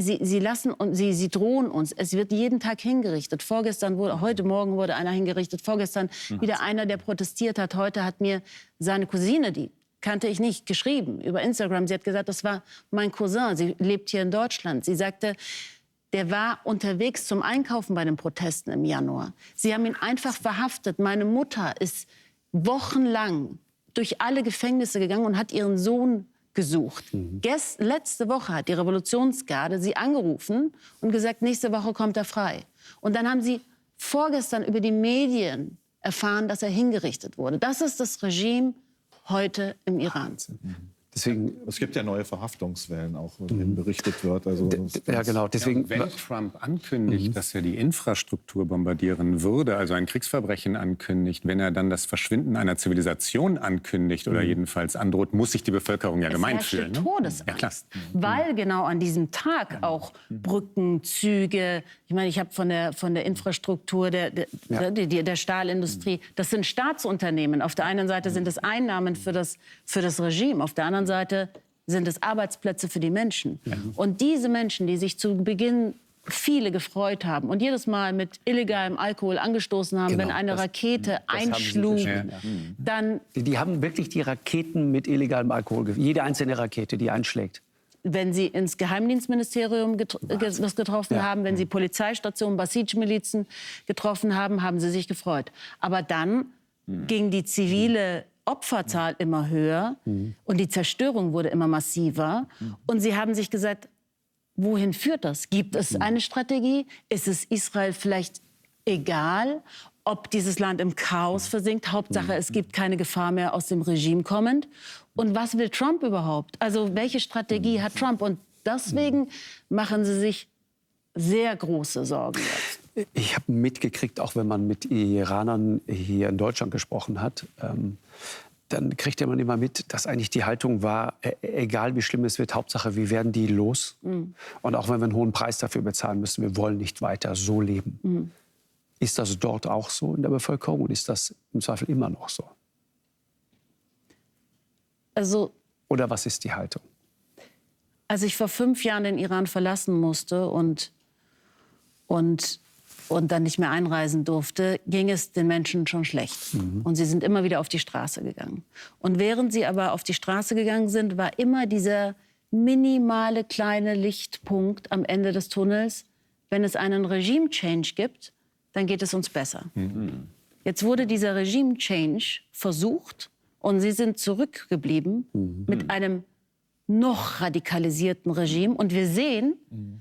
drohen uns. Es wird jeden Tag hingerichtet. Heute Morgen wurde einer hingerichtet, vorgestern wieder einer, der protestiert hat. Heute hat mir seine Cousine, die kannte ich nicht, geschrieben über Instagram. Sie hat gesagt, das war mein Cousin, sie lebt hier in Deutschland. Sie sagte, der war unterwegs zum Einkaufen bei den Protesten im Januar. Sie haben ihn einfach verhaftet. Meine Mutter ist wochenlang durch alle Gefängnisse gegangen und hat ihren Sohn gesucht. Letzte Woche hat die Revolutionsgarde sie angerufen und gesagt, nächste Woche kommt er frei. Und dann haben sie vorgestern über die Medien erfahren, dass er hingerichtet wurde. Das ist das Regime heute im Iran. Deswegen, es gibt ja neue Verhaftungswellen, auch in denen berichtet wird. Also, ja, genau. Deswegen, wenn Trump ankündigt, dass er die Infrastruktur bombardieren würde, also ein Kriegsverbrechen ankündigt, wenn er dann das Verschwinden einer Zivilisation ankündigt oder jedenfalls androht, muss sich die Bevölkerung ja gemeint fühlen. Todesangst, ja, klar. Weil genau an diesem Tag auch Brücken, Züge, ich meine, ich habe von der Infrastruktur der Stahlindustrie, das sind Staatsunternehmen. Auf der einen Seite sind es Einnahmen für das Regime, auf der anderen Seite sind es Arbeitsplätze für die Menschen. Und diese Menschen, die sich zu Beginn viele gefreut haben und jedes Mal mit illegalem Alkohol angestoßen haben, wenn eine Rakete einschlug, dann... Die haben wirklich die Raketen mit illegalem Alkohol, jede einzelne Rakete, die einschlägt. Wenn sie ins Geheimdienstministerium das getroffen haben, wenn sie Polizeistationen, Basij-Milizen getroffen haben, haben sie sich gefreut. Aber dann ging die zivile Opferzahl immer höher und die Zerstörung wurde immer massiver. Und sie haben sich gesagt, wohin führt das? Gibt es eine Strategie? Ist es Israel vielleicht egal, ob dieses Land im Chaos versinkt? Hauptsache, es gibt keine Gefahr mehr aus dem Regime kommend. Und was will Trump überhaupt? Also welche Strategie hat Trump? Und deswegen machen sie sich sehr große Sorgen jetzt. Ich habe mitgekriegt, auch wenn man mit Iranern hier in Deutschland gesprochen hat, dann kriegt man immer mit, dass eigentlich die Haltung war, egal wie schlimm es wird, Hauptsache wir werden die los. Und auch wenn wir einen hohen Preis dafür bezahlen müssen, wir wollen nicht weiter so leben. Ist das dort auch so in der Bevölkerung und ist das im Zweifel immer noch so? Oder was ist die Haltung? Als ich vor 5 Jahren den Iran verlassen musste und dann nicht mehr einreisen durfte, ging es den Menschen schon schlecht. Und sie sind immer wieder auf die Straße gegangen. Und während sie aber auf die Straße gegangen sind, war immer dieser minimale kleine Lichtpunkt am Ende des Tunnels. Wenn es einen Regime-Change gibt, dann geht es uns besser. Jetzt wurde dieser Regime-Change versucht und sie sind zurückgeblieben mit einem noch radikalisierten Regime. Und wir sehen,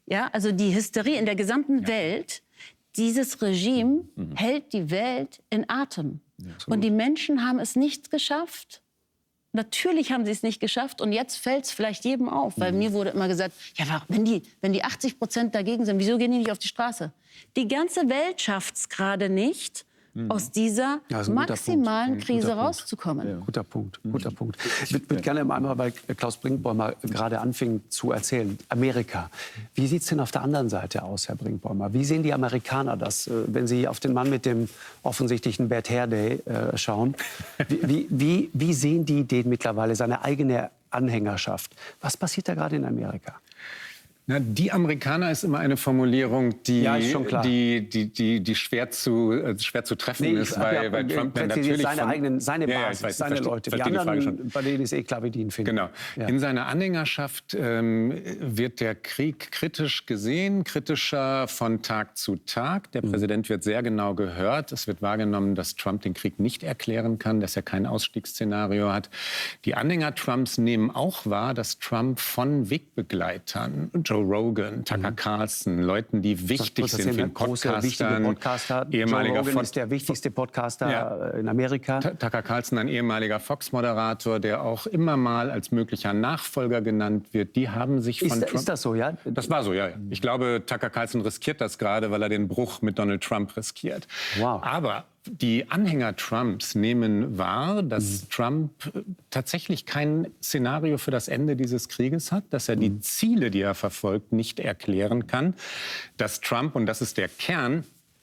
Ja, also die Hysterie in der gesamten Welt, dieses Regime hält die Welt in Atem. Und die Menschen haben es nicht geschafft. Natürlich haben sie es nicht geschafft und jetzt fällt es vielleicht jedem auf. Weil mir wurde immer gesagt, ja, wenn die 80% dagegen sind, wieso gehen die nicht auf die Straße? Die ganze Welt schafft es gerade nicht, aus dieser maximalen Krise rauszukommen. Ja. Guter Punkt. Ich würde gerne einmal, weil Klaus Brinkbäumer gerade anfing zu erzählen, Amerika. Wie sieht es denn auf der anderen Seite aus, Herr Brinkbäumer? Wie sehen die Amerikaner das, wenn Sie auf den Mann mit dem offensichtlichen Bad Hair Day schauen? Wie sehen die den mittlerweile, seine eigene Anhängerschaft? Was passiert da gerade in Amerika? Na, die Amerikaner ist immer eine Formulierung, die schwer zu treffen ist, weil Trump dann natürlich seine Basis, seine Leute, die anderen, bei denen ist klar, wie die ihn finden. Genau. Ja. In seiner Anhängerschaft wird der Krieg kritisch gesehen, kritischer von Tag zu Tag. Der Präsident wird sehr genau gehört. Es wird wahrgenommen, dass Trump den Krieg nicht erklären kann, dass er kein Ausstiegsszenario hat. Die Anhänger Trumps nehmen auch wahr, dass Trump von Wegbegleitern, Joe Rogan, Tucker Carlson, Leuten, die wichtig sind für Podcaster. Joe Rogan ist der wichtigste Podcaster in Amerika. Tucker Carlson, ein ehemaliger Fox-Moderator, der auch immer mal als möglicher Nachfolger genannt wird. Die haben sich von Trump... Ist das so, ja? Das war so, ja. Ich glaube, Tucker Carlson riskiert das gerade, weil er den Bruch mit Donald Trump riskiert. Wow. Aber die Anhänger Trumps nehmen wahr, dass Trump tatsächlich kein Szenario für das Ende dieses Krieges hat, dass er die Ziele, die er verfolgt, nicht erklären kann, dass Trump, und das ist der Kern,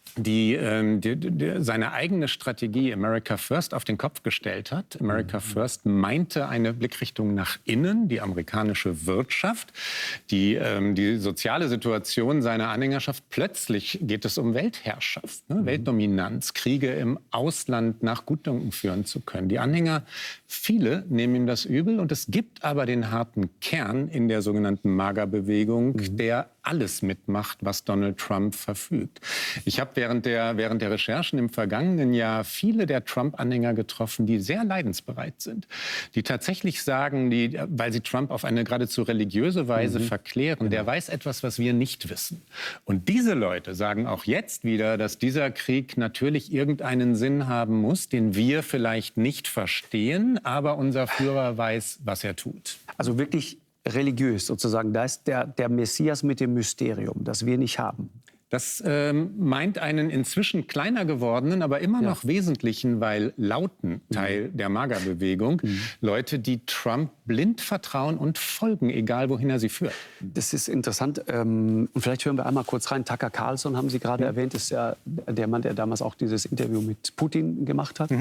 seine eigene Strategie America First auf den Kopf gestellt hat. America First meinte eine Blickrichtung nach innen, die amerikanische Wirtschaft, die soziale Situation seiner Anhängerschaft. Plötzlich geht es um Weltherrschaft, Weltdominanz, Kriege im Ausland nach Gutdünken führen zu können. Die Anhänger, viele nehmen ihm das übel, und es gibt aber den harten Kern in der sogenannten MAGA-Bewegung, der alles mitmacht, was Donald Trump verfügt. Ich habe während der Recherchen im vergangenen Jahr viele der Trump-Anhänger getroffen, die sehr leidensbereit sind, die tatsächlich sagen, weil sie Trump auf eine geradezu religiöse Weise verklären, der weiß etwas, was wir nicht wissen. Und diese Leute sagen auch jetzt wieder, dass dieser Krieg natürlich irgendeinen Sinn haben muss, den wir vielleicht nicht verstehen, aber unser Führer weiß, was er tut. Also wirklich religiös sozusagen. Da ist der Messias mit dem Mysterium, das wir nicht haben. Das meint einen inzwischen kleiner gewordenen, aber immer noch wesentlichen, weil lauten Teil der MAGA-Bewegung. Leute, die Trump blind vertrauen und folgen, egal wohin er sie führt. Das ist interessant. Und vielleicht hören wir einmal kurz rein. Tucker Carlson haben Sie gerade erwähnt, ist ja der Mann, der damals auch dieses Interview mit Putin gemacht hat.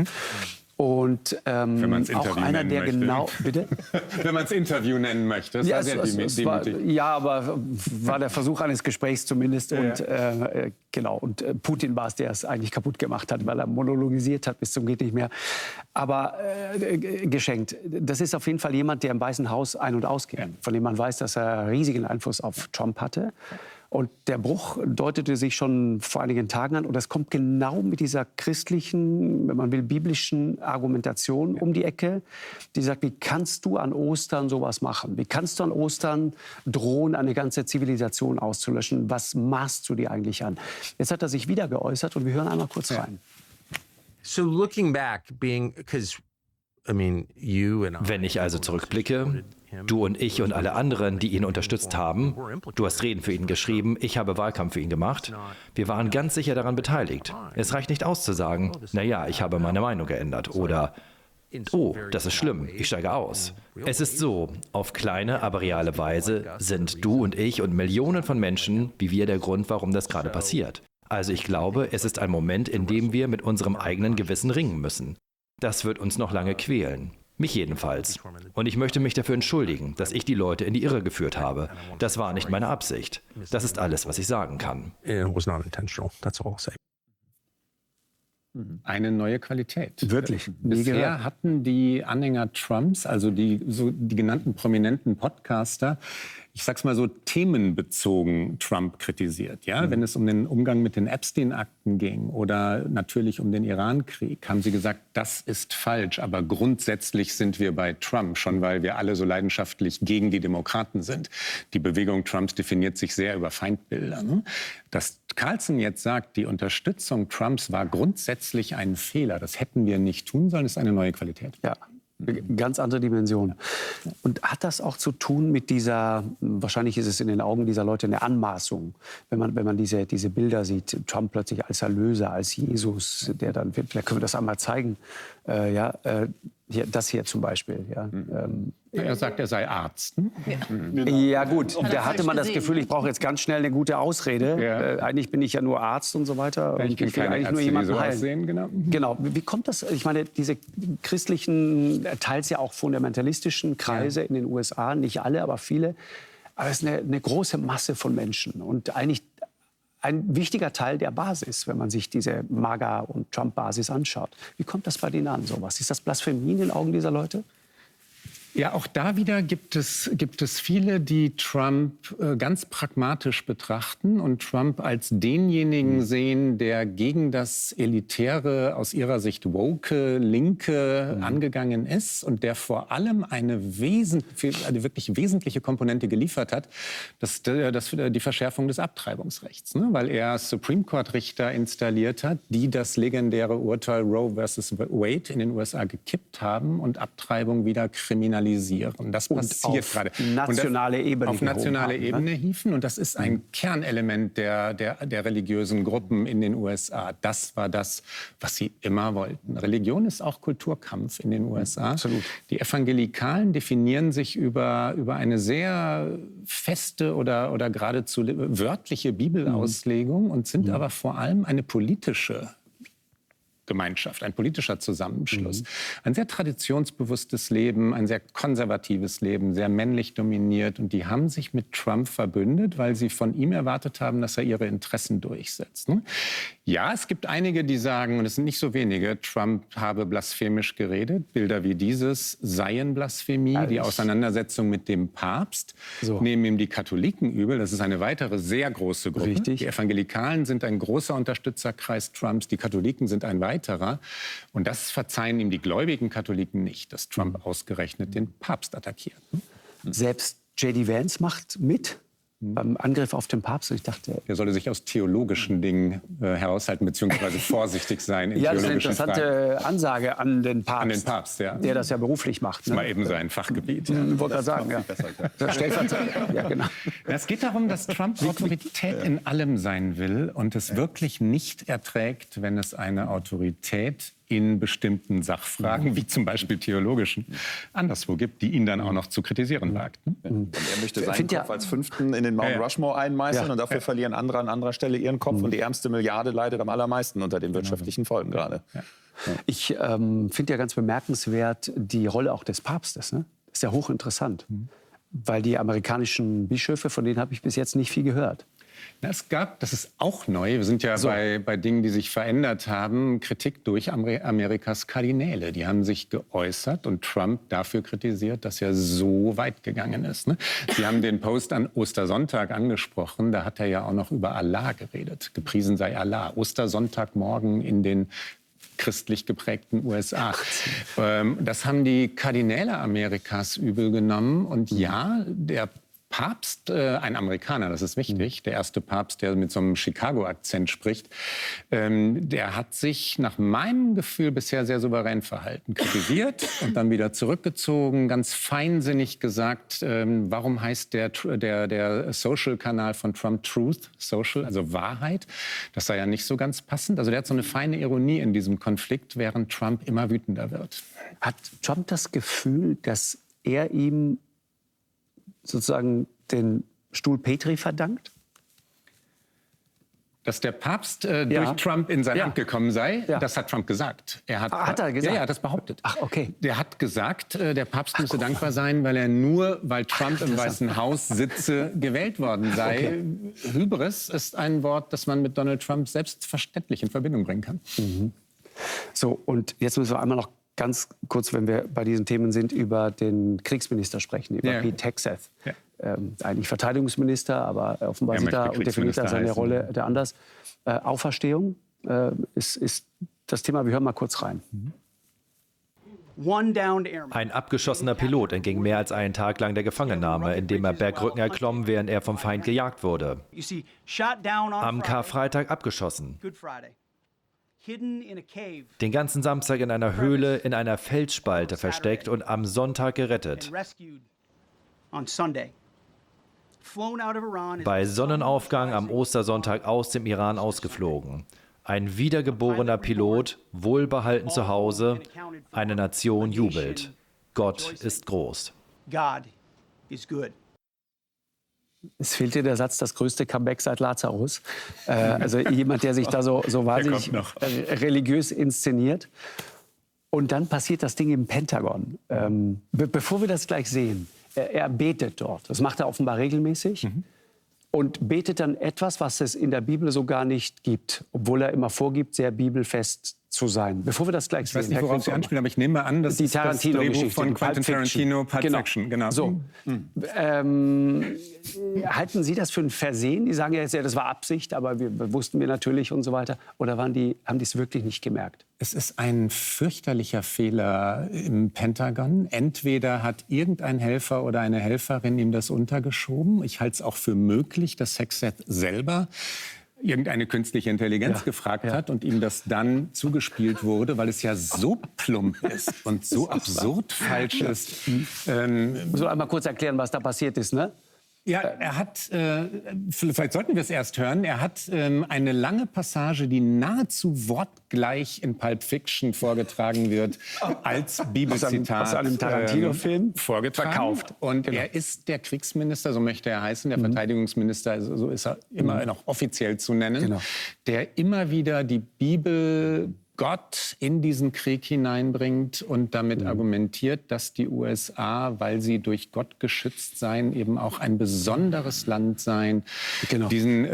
Und wenn man's auch einer, der möchte. genau... Bitte? Wenn man es Interview nennen möchte. Das war sehr demütig. Aber war der Versuch eines Gesprächs zumindest. Und, genau. Und Putin war es, der es eigentlich kaputt gemacht hat, weil er monologisiert hat bis zum geht nicht mehr. Aber geschenkt. Das ist auf jeden Fall jemand, der im Weißen Haus ein- und ausgeht. Von dem man weiß, dass er riesigen Einfluss auf Trump hatte. Und der Bruch deutete sich schon vor einigen Tagen an. Und das kommt genau mit dieser christlichen, wenn man will, biblischen Argumentation um die Ecke. Die sagt, wie kannst du an Ostern sowas machen? Wie kannst du an Ostern drohen, eine ganze Zivilisation auszulöschen? Was maßt du dir eigentlich an? Jetzt hat er sich wieder geäußert und wir hören einmal kurz rein. So looking back, Wenn ich also zurückblicke, du und ich und alle anderen, die ihn unterstützt haben, du hast Reden für ihn geschrieben, ich habe Wahlkampf für ihn gemacht, wir waren ganz sicher daran beteiligt. Es reicht nicht aus zu sagen, naja, ich habe meine Meinung geändert oder oh, das ist schlimm, ich steige aus. Es ist so, auf kleine, aber reale Weise sind du und ich und Millionen von Menschen wie wir der Grund, warum das gerade passiert. Also ich glaube, es ist ein Moment, in dem wir mit unserem eigenen Gewissen ringen müssen. Das wird uns noch lange quälen. Mich jedenfalls. Und ich möchte mich dafür entschuldigen, dass ich die Leute in die Irre geführt habe. Das war nicht meine Absicht. Das ist alles, was ich sagen kann. Eine neue Qualität. Wirklich. Bisher hatten die Anhänger Trumps, also die genannten prominenten Podcaster, ich sag's mal so, themenbezogen Trump kritisiert. Ja? Wenn es um den Umgang mit den Epstein-Akten ging oder natürlich um den Iran-Krieg, haben sie gesagt, das ist falsch. Aber grundsätzlich sind wir bei Trump, schon weil wir alle so leidenschaftlich gegen die Demokraten sind. Die Bewegung Trumps definiert sich sehr über Feindbilder. Ne? Dass Carlson jetzt sagt, die Unterstützung Trumps war grundsätzlich ein Fehler, das hätten wir nicht tun sollen, ist eine neue Qualität. Ja. Ganz andere Dimension. Und hat das auch zu tun mit dieser, wahrscheinlich ist es in den Augen dieser Leute eine Anmaßung, wenn man diese Bilder sieht, Trump plötzlich als Erlöser, als Jesus, der dann, vielleicht können wir das einmal zeigen, hier, das hier zum Beispiel. Ja. Er sagt, er sei Arzt. Ja gut, da hatte man das Gefühl, ich brauche jetzt ganz schnell eine gute Ausrede. Ja. Eigentlich bin ich ja nur Arzt und so weiter. Ich will eigentlich nur jemanden heilen. Aussehen, genau. Genau. Wie kommt das? Ich meine, diese christlichen, teils ja auch fundamentalistischen Kreise in den USA, nicht alle, aber viele. Aber es ist eine große Masse von Menschen und eigentlich ein wichtiger Teil der Basis, wenn man sich diese MAGA- und Trump-Basis anschaut. Wie kommt das bei denen an, sowas? Ist das Blasphemie in den Augen dieser Leute? Ja, auch da wieder gibt es viele, die Trump ganz pragmatisch betrachten und Trump als denjenigen sehen, der gegen das elitäre, aus ihrer Sicht woke, linke angegangen ist und der vor allem eine wirklich wesentliche Komponente geliefert hat, die Verschärfung des Abtreibungsrechts. Ne? Weil er Supreme Court-Richter installiert hat, die das legendäre Urteil Roe versus Wade in den USA gekippt haben und Abtreibung wieder kriminalisieren. Das passiert gerade. Nationale Ebene. Auf nationale Ebene hieven. Und das ist ein Kernelement der religiösen Gruppen in den USA. Das war das, was sie immer wollten. Religion ist auch Kulturkampf in den USA. Absolut. Die Evangelikalen definieren sich über eine sehr feste oder geradezu wörtliche Bibelauslegung und sind aber vor allem eine politische Gemeinschaft, ein politischer Zusammenschluss. Ein sehr traditionsbewusstes Leben, ein sehr konservatives Leben, sehr männlich dominiert. Und die haben sich mit Trump verbündet, weil sie von ihm erwartet haben, dass er ihre Interessen durchsetzt. Ja, es gibt einige, die sagen, und es sind nicht so wenige, Trump habe blasphemisch geredet. Bilder wie dieses seien Blasphemie. Die Auseinandersetzung mit dem Papst nehmen ihm die Katholiken übel. Das ist eine weitere sehr große Gruppe. Richtig. Die Evangelikalen sind ein großer Unterstützerkreis Trumps. Die Katholiken sind ein weiterer. Und das verzeihen ihm die gläubigen Katholiken nicht, dass Trump ausgerechnet den Papst attackiert. Selbst J.D. Vance macht mit beim Angriff auf den Papst. Und ich dachte, er solle sich aus theologischen Dingen heraushalten bzw. vorsichtig sein in ja, das ist eine theologischen interessante Fragen. Ansage an den Papst. An den Papst, ja. Der das ja beruflich macht. Das ist mal eben sein Fachgebiet. Ich wollte gerade sagen, ja. Stellvertretend. Ja, genau. Es geht darum, dass Trump Autorität in allem sein will und es wirklich nicht erträgt, wenn es eine Autorität in bestimmten Sachfragen, wie zum Beispiel theologischen, anderswo gibt, die ihn dann auch noch zu kritisieren wagt. Und er möchte seinen Kopf als Fünften in den Mount Rushmore einmeißeln und dafür verlieren andere an anderer Stelle ihren Kopf. Und die ärmste Milliarde leidet am allermeisten unter den wirtschaftlichen Folgen gerade. Ich finde ja ganz bemerkenswert die Rolle auch des Papstes. Ne? Das ist ja hochinteressant. Weil die amerikanischen Bischöfe, von denen habe ich bis jetzt nicht viel gehört. Das ist auch neu, wir sind ja bei Dingen, die sich verändert haben, Kritik durch Amerikas Kardinäle. Die haben sich geäußert und Trump dafür kritisiert, dass er so weit gegangen ist. Ne? Sie haben den Post an Ostersonntag angesprochen, da hat er ja auch noch über Allah geredet. Gepriesen sei Allah. Ostersonntagmorgen in den christlich geprägten USA. Das haben die Kardinäle Amerikas übel genommen. Und ja, der Papst, ein Amerikaner, das ist wichtig, der erste Papst, der mit so einem Chicago-Akzent spricht, der hat sich nach meinem Gefühl bisher sehr souverän verhalten. Kritisiert und dann wieder zurückgezogen, ganz feinsinnig gesagt, warum heißt der Social-Kanal von Trump Truth Social, also Wahrheit? Das sei ja nicht so ganz passend. Also der hat so eine feine Ironie in diesem Konflikt, während Trump immer wütender wird. Hat Trump das Gefühl, dass er ihm sozusagen den Stuhl Petri verdankt? Dass der Papst durch Trump in sein Amt gekommen sei, das hat Trump gesagt. Hat er gesagt? Ja, er hat das behauptet. Ach, okay. Der hat gesagt, der Papst müsse dankbar sein, weil Trump im Weißen Haus sitze, gewählt worden sei. Okay. Hybris ist ein Wort, das man mit Donald Trump selbstverständlich in Verbindung bringen kann. So, und jetzt müssen wir einmal noch ganz kurz, wenn wir bei diesen Themen sind, über den Kriegsminister sprechen, über Pete Hegseth. eigentlich Verteidigungsminister, aber offenbar sieht er und definiert er seine Rolle anders. Auferstehung ist das Thema. Wir hören mal kurz rein. Ein abgeschossener Pilot entging mehr als einen Tag lang der Gefangennahme, indem er Bergrücken erklomm, während er vom Feind gejagt wurde. Am Karfreitag abgeschossen. Den ganzen Samstag in einer Höhle, in einer Felsspalte versteckt und am Sonntag gerettet. Bei Sonnenaufgang am Ostersonntag aus dem Iran ausgeflogen. Ein wiedergeborener Pilot, wohlbehalten zu Hause. Eine Nation jubelt. Gott ist groß. Es fehlt dir der Satz, das größte Comeback seit Lazarus. Also jemand, der sich da so wahnsinnig religiös inszeniert. Und dann passiert das Ding im Pentagon. Bevor wir das gleich sehen, er betet dort. Das macht er offenbar regelmäßig. Und betet dann etwas, was es in der Bibel so gar nicht gibt. Obwohl er immer vorgibt, sehr bibelfest zu sein. Bevor wir das gleich sehen. Ich weiß nicht, worauf Sie anspielen, aber ich nehme an, dass die das Drehbuch von Quentin Tarantino, Pulp Fiction. Genau. So. Halten Sie das für ein Versehen? Die sagen ja jetzt, ja, das war Absicht, aber wussten wir natürlich und so weiter. Oder haben die es wirklich nicht gemerkt? Es ist ein fürchterlicher Fehler im Pentagon. Entweder hat irgendein Helfer oder eine Helferin ihm das untergeschoben. Ich halte es auch für möglich, dass Hexet selber irgendeine künstliche Intelligenz gefragt hat und ihm das dann zugespielt wurde, weil es ja so plump ist und so absurd falsch ist. Muss man einmal kurz erklären, was da passiert ist, ne? Ja, er hat, vielleicht sollten wir es erst hören, er hat eine lange Passage, die nahezu wortgleich in Pulp Fiction vorgetragen wird, als Bibelzitat aus einem Tarantino-Film vorgetragen. Verkauft. Und er ist der Kriegsminister, so möchte er heißen, der Verteidigungsminister, also so ist er immer noch offiziell zu nennen, der immer wieder die Bibel Gott in diesen Krieg hineinbringt und damit argumentiert, dass die USA, weil sie durch Gott geschützt seien, eben auch ein besonderes Land seien. Genau.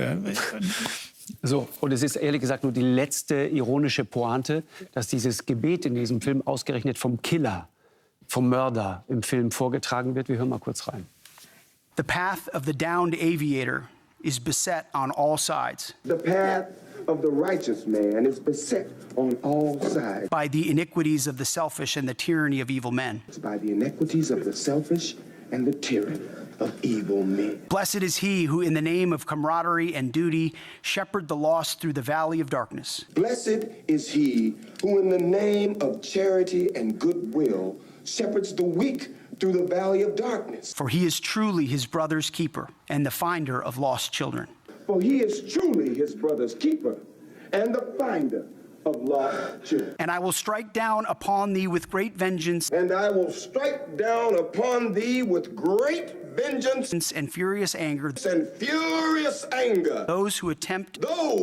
So, und es ist ehrlich gesagt nur die letzte ironische Pointe, dass dieses Gebet in diesem Film ausgerechnet vom Killer, vom Mörder im Film vorgetragen wird. Wir hören mal kurz rein. The path of the downed aviator is beset on all sides. The path of the righteous man is beset on all sides. By the iniquities of the selfish and the tyranny of evil men. By the iniquities of the selfish and the tyranny of evil men. Blessed is he who in the name of camaraderie and duty shepherd the lost through the valley of darkness. Blessed is he who in the name of charity and goodwill shepherds the weak through the valley of darkness. For he is truly his brother's keeper and the finder of lost children. For he is truly his brother's keeper and the finder of lost children. And I will strike down upon thee with great vengeance. And I will strike down upon thee with great vengeance and furious anger. And furious anger. Those who attempt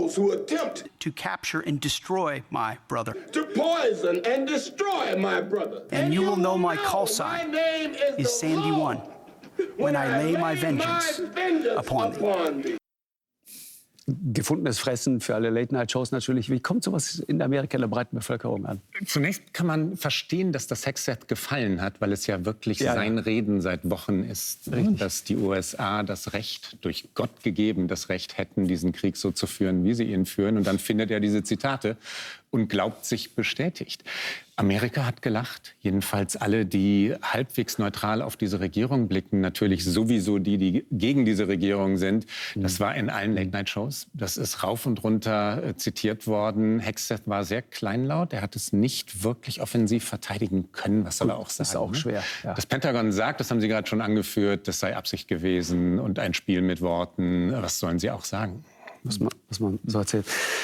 to capture and destroy my brother. To poison and destroy my brother. And you will know my call sign is Sandy 1 when I lay my vengeance upon thee. Gefundenes Fressen für alle Late-Night-Shows natürlich. Wie kommt sowas in Amerika in der breiten Bevölkerung an? Zunächst kann man verstehen, dass das Hexet gefallen hat, weil es ja wirklich sein Reden seit Wochen ist, dass die USA das Recht, durch Gott gegeben, das Recht hätten, diesen Krieg so zu führen, wie sie ihn führen. Und dann findet er diese Zitate und glaubt sich bestätigt. Amerika hat gelacht, jedenfalls alle, die halbwegs neutral auf diese Regierung blicken, natürlich sowieso die gegen diese Regierung sind. Das war in allen Late-Night-Shows. Das ist rauf und runter zitiert worden. Hexet war sehr kleinlaut, er hat es nicht wirklich offensiv verteidigen können, was soll er auch sagen. Das ist auch schwer. Ja. Das Pentagon sagt, das haben Sie gerade schon angeführt, das sei Absicht gewesen und ein Spiel mit Worten. Was sollen Sie auch sagen? Was man so erzählt.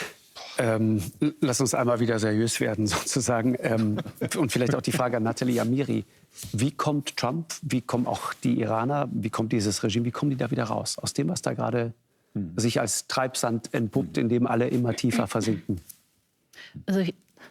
Lass uns einmal wieder seriös werden, sozusagen. Und vielleicht auch die Frage an Nathalie Amiri. Wie kommt Trump, wie kommen auch die Iraner, wie kommt dieses Regime, wie kommen die da wieder raus? Aus dem, was da gerade sich als Treibsand entpuppt, in dem alle immer tiefer versinken. Also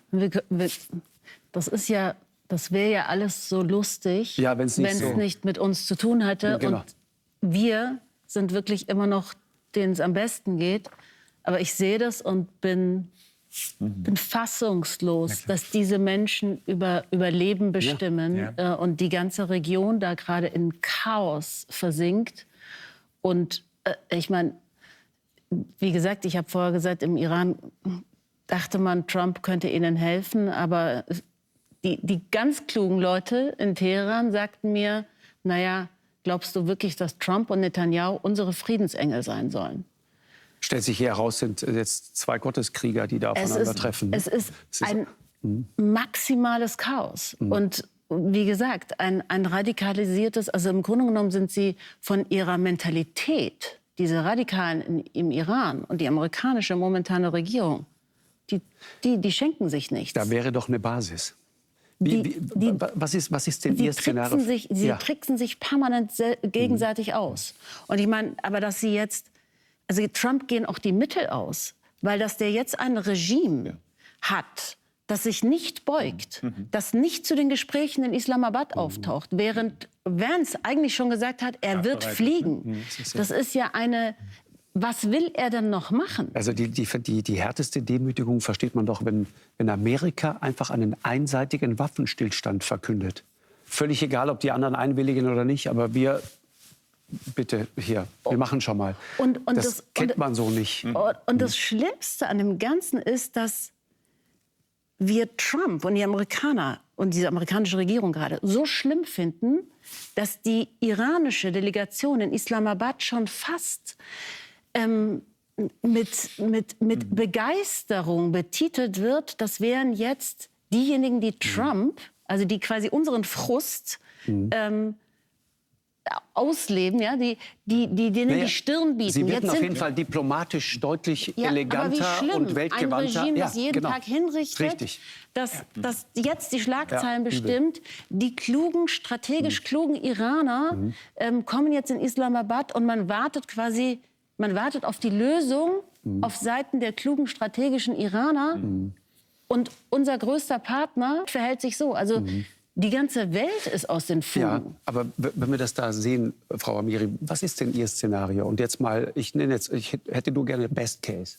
das wäre ja alles so lustig, ja, wenn es nicht mit uns zu tun hätte. Genau. Und wir sind wirklich immer noch, denen es am besten geht. Aber ich sehe das und bin bin fassungslos, dass diese Menschen über Leben bestimmen und die ganze Region da gerade in Chaos versinkt. Und ich meine, wie gesagt, ich habe vorher gesagt, im Iran dachte man, Trump könnte ihnen helfen. Aber die ganz klugen Leute in Teheran sagten mir, naja, glaubst du wirklich, dass Trump und Netanyahu unsere Friedensengel sein sollen? Stellt sich hier heraus, sind jetzt zwei Gotteskrieger, die da aufeinandertreffen. Es ist ein maximales Chaos. Und wie gesagt, ein radikalisiertes, also im Grunde genommen sind sie von ihrer Mentalität, diese Radikalen im Iran und die amerikanische momentane Regierung, die schenken sich nichts. Da wäre doch eine Basis. Was ist denn Ihr Szenario? Sie tricksen sich permanent gegenseitig aus. Und ich meine, aber dass sie jetzt, also Trump gehen auch die Mittel aus, weil dass der jetzt ein Regime hat, das sich nicht beugt, das nicht zu den Gesprächen in Islamabad auftaucht, während Vance eigentlich schon gesagt hat, er wird fliegen. Das ist ja eine... Was will er denn noch machen? Also die härteste Demütigung versteht man doch, wenn Amerika einfach einen einseitigen Waffenstillstand verkündet. Völlig egal, ob die anderen einwilligen oder nicht, aber wir, bitte hier, wir machen schon mal. Und das kennt man so nicht. Und das Schlimmste an dem Ganzen ist, dass wir Trump und die Amerikaner und diese amerikanische Regierung gerade so schlimm finden, dass die iranische Delegation in Islamabad schon fast mit Begeisterung betitelt wird, das wären jetzt diejenigen, die Trump, also die quasi unseren Frust ausleben, ja, denen die Stirn bieten. Sie werden auf jeden Fall diplomatisch deutlich eleganter und weltgewandter. Ein Regime, das jeden Tag hinrichtet, das jetzt die Schlagzeilen bestimmt. Die klugen, strategisch klugen Iraner kommen jetzt in Islamabad und man wartet auf die Lösung auf Seiten der klugen strategischen Iraner. Und unser größter Partner verhält sich so. Also die ganze Welt ist aus den Fugen. Ja, aber wenn wir das da sehen, Frau Amiri, was ist denn Ihr Szenario? Und jetzt mal, ich hätte nur gerne Best Case.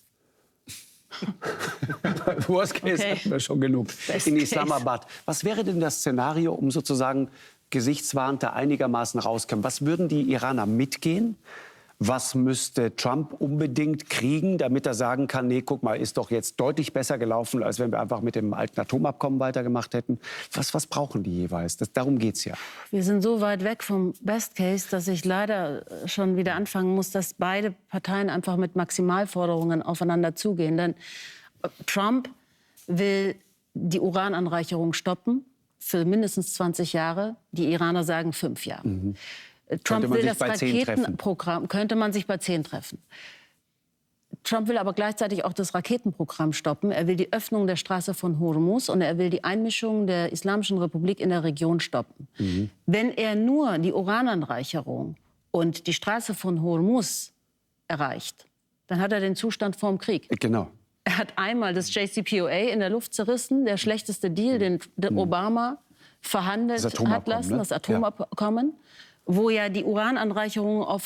Worst Case hatten wir schon genug. In Islamabad. Was wäre denn das Szenario, um sozusagen gesichtswahrend da einigermaßen rauskommen? Was würden die Iraner mitgehen? Was müsste Trump unbedingt kriegen, damit er sagen kann, nee, guck mal, ist doch jetzt deutlich besser gelaufen, als wenn wir einfach mit dem alten Atomabkommen weitergemacht hätten. Was brauchen die jeweils? Darum geht es ja. Wir sind so weit weg vom Best Case, dass ich leider schon wieder anfangen muss, dass beide Parteien einfach mit Maximalforderungen aufeinander zugehen. Denn Trump will die Urananreicherung stoppen für mindestens 20 Jahre. Die Iraner sagen 5 Jahre. Trump will das Raketenprogramm, könnte man sich bei 10 treffen. Trump will aber gleichzeitig auch das Raketenprogramm stoppen. Er will die Öffnung der Straße von Hormuz und er will die Einmischung der Islamischen Republik in der Region stoppen. Wenn er nur die Urananreicherung und die Straße von Hormuz erreicht, dann hat er den Zustand vorm Krieg. Genau. Er hat einmal das JCPOA in der Luft zerrissen, der schlechteste Deal, den Obama verhandelt hat lassen, das Atomabkommen. Wo ja die Urananreicherung auf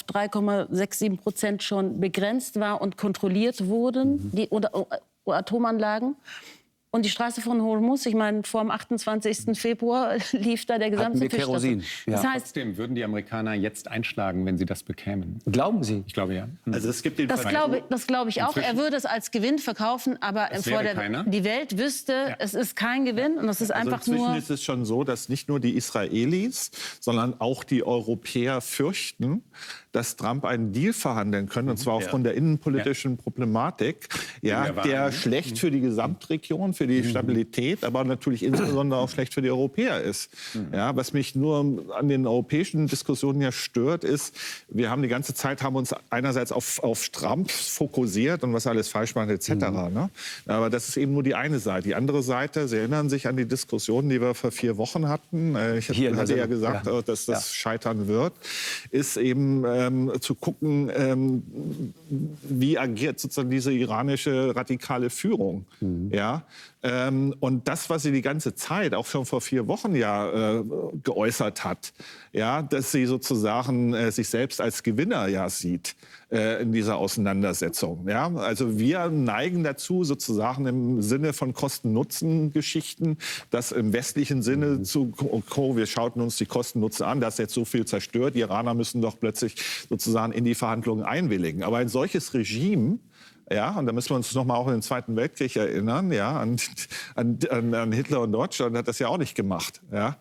3,67% schon begrenzt war und kontrolliert wurden, die Atomanlagen. Und die Straße von Hormuz, ich meine, vor dem 28. Februar lief da der gesamte Kerosin. Das heißt, trotzdem würden die Amerikaner jetzt einschlagen, wenn sie das bekämen. Glauben Sie? Ich glaube ja. Also es gibt das glaube ich auch. Er würde es als Gewinn verkaufen, aber die Welt wüsste, es ist kein Gewinn und es ist einfach nur... Inzwischen ist es schon so, dass nicht nur die Israelis, sondern auch die Europäer fürchten, dass Trump einen Deal verhandeln können, und zwar aufgrund der innenpolitischen Problematik, der schlecht für die Gesamtregion, für die Stabilität, aber natürlich insbesondere auch schlecht für die Europäer ist. Ja, was mich nur an den europäischen Diskussionen ja stört, ist, wir haben die ganze Zeit uns einerseits auf Trump fokussiert und was alles falsch macht etc. Ne? Aber das ist eben nur die eine Seite. Die andere Seite, Sie erinnern sich an die Diskussionen, die wir vor 4 Wochen hatten. Ich hatte ja gesagt, dass das scheitern wird, ist eben zu gucken, wie agiert sozusagen diese iranische radikale Führung. Ja? Und das, was sie die ganze Zeit, auch schon vor 4 Wochen geäußert hat, ja, dass sie sozusagen sich selbst als Gewinner sieht in dieser Auseinandersetzung. Ja? Also wir neigen dazu, sozusagen im Sinne von Kosten-Nutzen-Geschichten, das im westlichen Sinne wir schauten uns die Kosten-Nutzen an, da ist jetzt so viel zerstört, die Iraner müssen doch plötzlich sozusagen in die Verhandlungen einwilligen. Aber ein solches Regime, ja, und da müssen wir uns noch mal auch in den Zweiten Weltkrieg erinnern, ja, an Hitler und Deutschland hat das ja auch nicht gemacht, ja.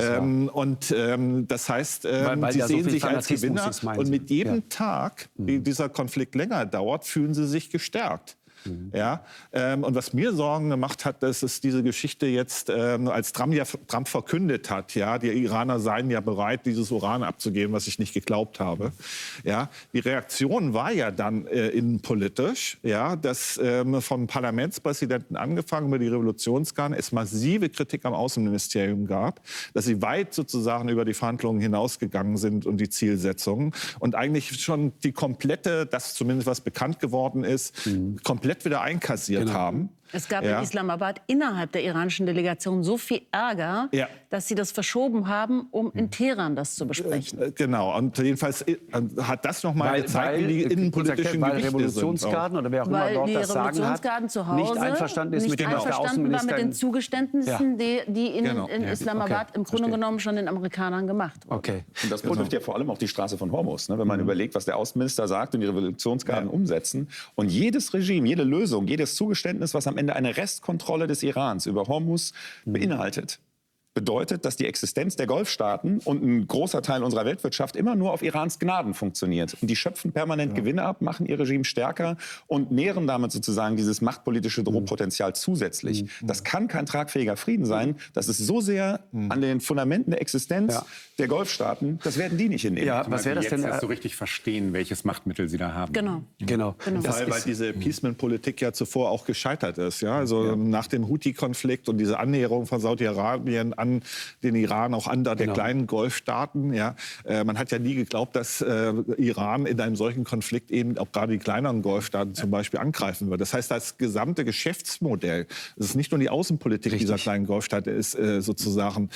Das heißt, weil sie sehen so sich als Gewinner und mit jedem Tag, wie dieser Konflikt länger dauert, fühlen sie sich gestärkt. Ja, und was mir Sorgen gemacht hat, das ist diese Geschichte jetzt, als Trump verkündet hat, ja, die Iraner seien ja bereit, dieses Uran abzugeben, was ich nicht geglaubt habe. Ja, die Reaktion war ja dann innenpolitisch, ja, dass vom Parlamentspräsidenten angefangen über die Revolutionsgarden es massive Kritik am Außenministerium gab, dass sie weit sozusagen über die Verhandlungen hinausgegangen sind und die Zielsetzungen und eigentlich schon die komplette, das zumindest was bekannt geworden ist, komplett wieder einkassiert haben. Es gab in Islamabad innerhalb der iranischen Delegation so viel Ärger, dass sie das verschoben haben, um in Teheran das zu besprechen. Genau, und jedenfalls hat das noch mal gezeigt, wie die innenpolitischen Gewichte Revolutionsgarden sind. Oder wer auch immer dort das Sagen hat, zu Hause nicht einverstanden ist mit der Außenministerin. War mit den Zugeständnissen, die in Islamabad im Grunde genommen schon den Amerikanern gemacht wurden. Okay. Und das betrifft ja vor allem auch die Straße von Hormuz, ne? Wenn man überlegt, was der Außenminister sagt und die Revolutionsgarden umsetzen. Und jedes Regime, jede Lösung, jedes Zugeständnis, was am Ende eine Restkontrolle des Irans über Hormuz beinhaltet, bedeutet, dass die Existenz der Golfstaaten und ein großer Teil unserer Weltwirtschaft immer nur auf Irans Gnaden funktioniert. Und die schöpfen permanent Gewinne ab, machen ihr Regime stärker und nähren damit sozusagen dieses machtpolitische Drohpotenzial zusätzlich. Das kann kein tragfähiger Frieden sein. Das ist so sehr an den Fundamenten der Existenz der Golfstaaten, das werden die nicht hinnehmen. Ja, was wäre das denn? Erst so richtig verstehen, welches Machtmittel sie da haben. Genau. Weil diese Appeasement-Politik ja zuvor auch gescheitert ist. Ja? Also nach dem Houthi-Konflikt und diese Annäherung von Saudi-Arabien an den Iran, auch an der kleinen Golfstaaten. Ja? Man hat ja nie geglaubt, dass Iran in einem solchen Konflikt eben auch gerade die kleineren Golfstaaten zum Beispiel angreifen wird. Das heißt, das gesamte Geschäftsmodell, es ist nicht nur die Außenpolitik dieser kleinen Golfstaaten, ist sozusagen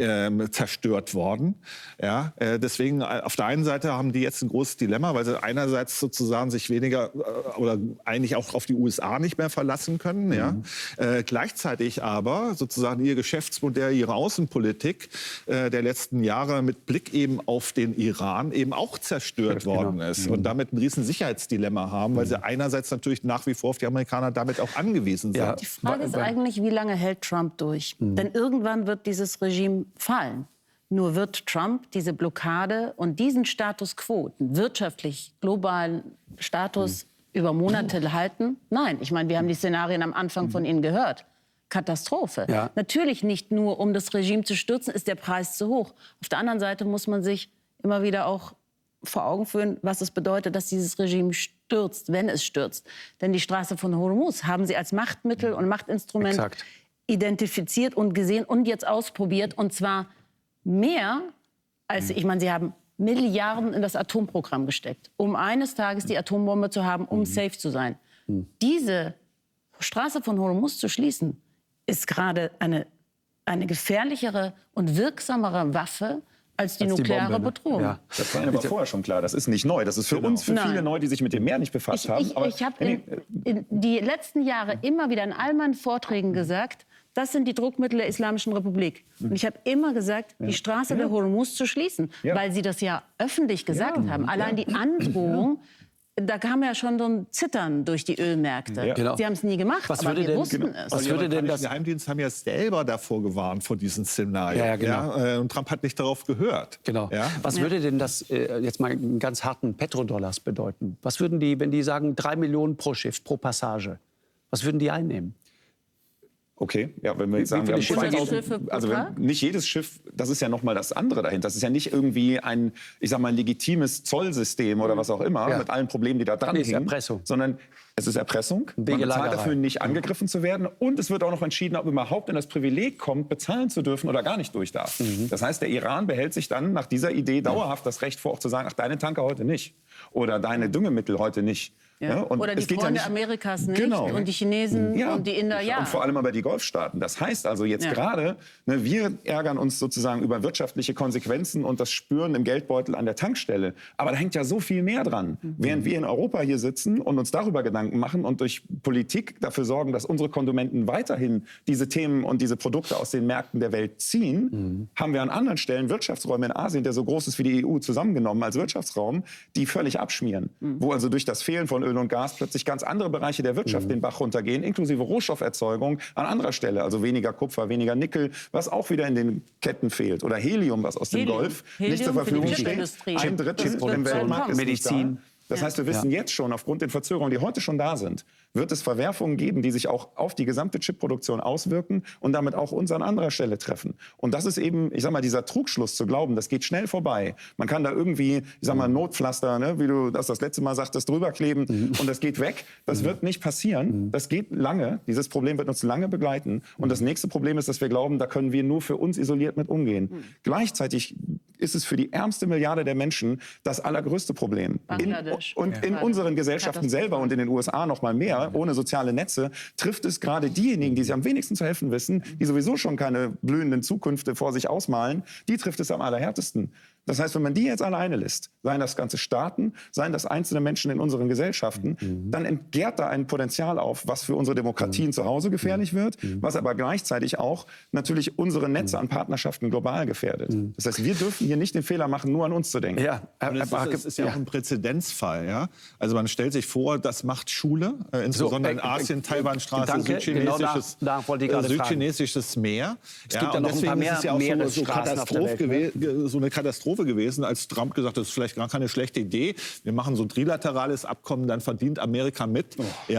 zerstört worden. Ja? Deswegen, auf der einen Seite haben die jetzt ein großes Dilemma, weil sie einerseits sozusagen sich weniger oder eigentlich auch auf die USA nicht mehr verlassen können. Ja? Gleichzeitig aber sozusagen ihr Geschäftsmodell, ihre Außenpolitik der letzten Jahre mit Blick eben auf den Iran eben auch zerstört worden ist und damit ein riesen Sicherheitsdilemma haben, weil sie einerseits natürlich nach wie vor auf die Amerikaner damit auch angewiesen sind. Die Frage ist eigentlich, wie lange hält Trump durch? Denn irgendwann wird dieses Regime fallen. Nur wird Trump diese Blockade und diesen Status quo, den wirtschaftlich globalen Status über Monate halten? Nein, ich meine, wir haben die Szenarien am Anfang von Ihnen gehört. Katastrophe. Natürlich nicht nur, um das Regime zu stürzen, ist der Preis zu hoch. Auf der anderen Seite muss man sich immer wieder auch vor Augen führen, was es bedeutet, dass dieses Regime stürzt, wenn es stürzt. Denn die Straße von Hormuz haben sie als Machtmittel und Machtinstrument identifiziert und gesehen und jetzt ausprobiert. Und zwar mehr als, ich meine, sie haben Milliarden in das Atomprogramm gesteckt, um eines Tages die Atombombe zu haben, um safe zu sein. Diese Straße von Hormuz zu schließen, ist gerade eine gefährlichere und wirksamere Waffe als die nukleare Bedrohung. Das war aber vorher schon klar. Das ist nicht neu. Das ist für uns, für viele neu, die sich mit dem Meer nicht befasst haben. Ich habe in die letzten Jahre immer wieder in all meinen Vorträgen gesagt, das sind die Druckmittel der Islamischen Republik. Und ich habe immer gesagt, die Straße der Hormuz zu schließen, weil sie das ja öffentlich gesagt haben. Allein die Androhung, da kam ja schon so ein Zittern durch die Ölmärkte. Sie haben es nie gemacht, aber wir wussten es. Was würde denn das? Die Geheimdienste haben ja selber davor gewarnt, vor diesen Szenarien. Und Trump hat nicht darauf gehört. Was würde denn das jetzt mal in ganz harten Petrodollars bedeuten? Was würden die, wenn die sagen 3 Millionen pro Schiff, pro Passage, was würden die einnehmen? Okay, ja, wenn wir jetzt sagen, wir haben 2000, also nicht jedes Schiff, das ist ja noch mal das andere dahinter. Das ist ja nicht irgendwie ein, ich sag mal, legitimes Zollsystem oder was auch immer, mit allen Problemen, die da dran hängen, Erpressung. Sondern es ist Erpressung, man bezahlt dafür, nicht angegriffen zu werden und es wird auch noch entschieden, ob überhaupt in das Privileg kommt, bezahlen zu dürfen oder gar nicht durch darf. Das heißt, der Iran behält sich dann nach dieser Idee dauerhaft das Recht vor, auch zu sagen, ach, deine Tanker heute nicht. oder deine Düngemittel heute nicht. Ja. Und oder die Freunde Amerikas nicht und die Chinesen und die Inder, ja. Und vor allem aber die Golfstaaten. Das heißt also jetzt gerade, wir ärgern uns sozusagen über wirtschaftliche Konsequenzen und das Spüren im Geldbeutel an der Tankstelle. Aber da hängt ja so viel mehr dran. Während wir in Europa hier sitzen und uns darüber Gedanken machen und durch Politik dafür sorgen, dass unsere Konsumenten weiterhin diese Themen und diese Produkte aus den Märkten der Welt ziehen, haben wir an anderen Stellen Wirtschaftsräume in Asien, der so groß ist wie die EU zusammengenommen als Wirtschaftsraum, die völlig abschmieren. Wo also durch das Fehlen von Öl und Gas plötzlich ganz andere Bereiche der Wirtschaft den Bach runtergehen, inklusive Rohstofferzeugung an anderer Stelle. Also weniger Kupfer, weniger Nickel, was auch wieder in den Ketten fehlt. Oder Helium, was aus dem Golf nicht zur Verfügung steht. Ein Drittel im Weltmarkt ist Medizin. Das heißt, wir wissen jetzt schon, aufgrund der Verzögerungen, die heute schon da sind, wird es Verwerfungen geben, die sich auch auf die gesamte Chipproduktion auswirken und damit auch uns an anderer Stelle treffen. Und das ist eben, ich sag mal, dieser Trugschluss zu glauben, das geht schnell vorbei. Man kann da irgendwie, ich sag mal, Notpflaster, ne, wie du das letzte Mal sagtest, drüber kleben und das geht weg. Das wird nicht passieren. Das geht lange. Dieses Problem wird uns lange begleiten. Und das nächste Problem ist, dass wir glauben, da können wir nur für uns isoliert mit umgehen. Gleichzeitig ist es für die ärmste Milliarde der Menschen das allergrößte Problem. In unseren Gesellschaften selber und in den USA noch mal mehr, ohne soziale Netze, trifft es gerade diejenigen, die sich am wenigsten zu helfen wissen, die sowieso schon keine blühenden Zukünfte vor sich ausmalen, die trifft es am allerhärtesten. Das heißt, wenn man die jetzt alleine lässt, seien das ganze Staaten, seien das einzelne Menschen in unseren Gesellschaften, dann entgärt da ein Potenzial auf, was für unsere Demokratien zu Hause gefährlich wird, was aber gleichzeitig auch natürlich unsere Netze an Partnerschaften global gefährdet. Das heißt, wir dürfen hier nicht den Fehler machen, nur an uns zu denken. Ja, das ist ja auch ein Präzedenzfall. Ja? Also man stellt sich vor, das macht Schule, insbesondere in Asien, Taiwanstraße, südchinesisches Meer. Es gibt ja noch ein paar mehr Meeresstraßen auf der Welt. So eine Katastrophe gewesen, als Trump gesagt hat, das ist vielleicht gar keine schlechte Idee. Wir machen so ein trilaterales Abkommen, dann verdient Amerika mit.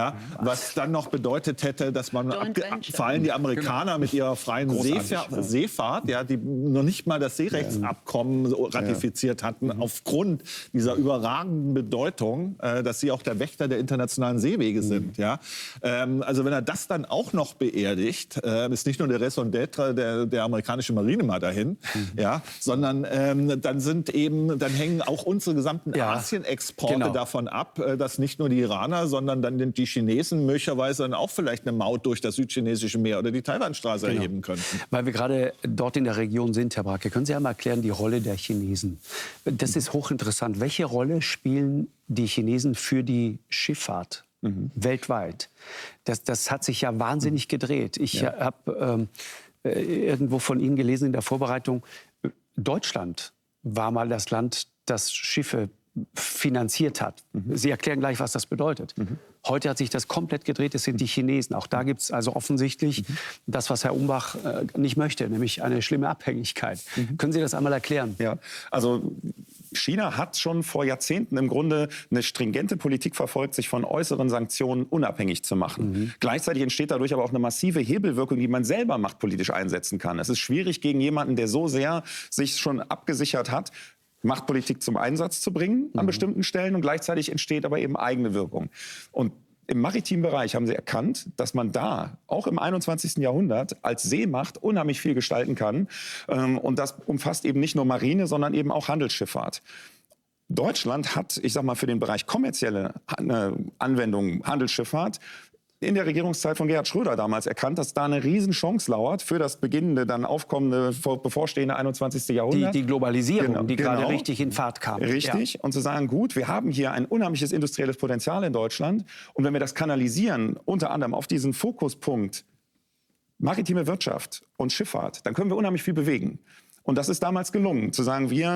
Was dann noch bedeutet hätte, dass man vor allem die Amerikaner mit ihrer freien Seefahrt, die noch nicht mal das Seerechtsabkommen ratifiziert hatten, aufgrund dieser überragenden Bedeutung, dass sie auch der Wächter der internationalen Seewege sind. Ja? Also wenn er das dann auch noch beerdigt, ist nicht nur der Raison d'être der amerikanischen Marine mal dahin, sondern dann hängen auch unsere gesamten Asien-Exporte davon ab, dass nicht nur die Iraner, sondern dann die Chinesen möglicherweise dann auch vielleicht eine Maut durch das südchinesische Meer oder die Taiwanstraße erheben könnten. Weil wir gerade dort in der Region sind, Herr Bracke, können Sie einmal erklären, die Rolle der Chinesen? Das ist hochinteressant. Welche Rolle spielen die Chinesen für die Schifffahrt weltweit? Das hat sich ja wahnsinnig gedreht. Ich habe irgendwo von Ihnen gelesen in der Vorbereitung, Deutschland war mal das Land, das Schiffe finanziert hat. Sie erklären gleich, was das bedeutet. Heute hat sich das komplett gedreht, es sind die Chinesen. Auch da gibt es also offensichtlich das, was Herr Umbach nicht möchte, nämlich eine schlimme Abhängigkeit. Können Sie das einmal erklären? Ja, also China hat schon vor Jahrzehnten im Grunde eine stringente Politik verfolgt, sich von äußeren Sanktionen unabhängig zu machen. Gleichzeitig entsteht dadurch aber auch eine massive Hebelwirkung, die man selber machtpolitisch einsetzen kann. Es ist schwierig, gegen jemanden, der so sehr sich schon abgesichert hat, Machtpolitik zum Einsatz zu bringen an bestimmten Stellen, und gleichzeitig entsteht aber eben eigene Wirkung. Und im maritimen Bereich haben sie erkannt, dass man da auch im 21. Jahrhundert als Seemacht unheimlich viel gestalten kann. Und das umfasst eben nicht nur Marine, sondern eben auch Handelsschifffahrt. Deutschland hat, ich sag mal, für den Bereich kommerzielle Anwendungen, Handelsschifffahrt, in der Regierungszeit von Gerhard Schröder damals erkannt, dass da eine Riesenchance lauert für das beginnende, dann aufkommende, bevorstehende 21. Jahrhundert. Die Globalisierung, die gerade richtig in Fahrt kam. Richtig. Und zu sagen, gut, wir haben hier ein unheimliches industrielles Potenzial in Deutschland. Und wenn wir das kanalisieren, unter anderem auf diesen Fokuspunkt maritime Wirtschaft und Schifffahrt, dann können wir unheimlich viel bewegen. Und das ist damals gelungen, zu sagen, wir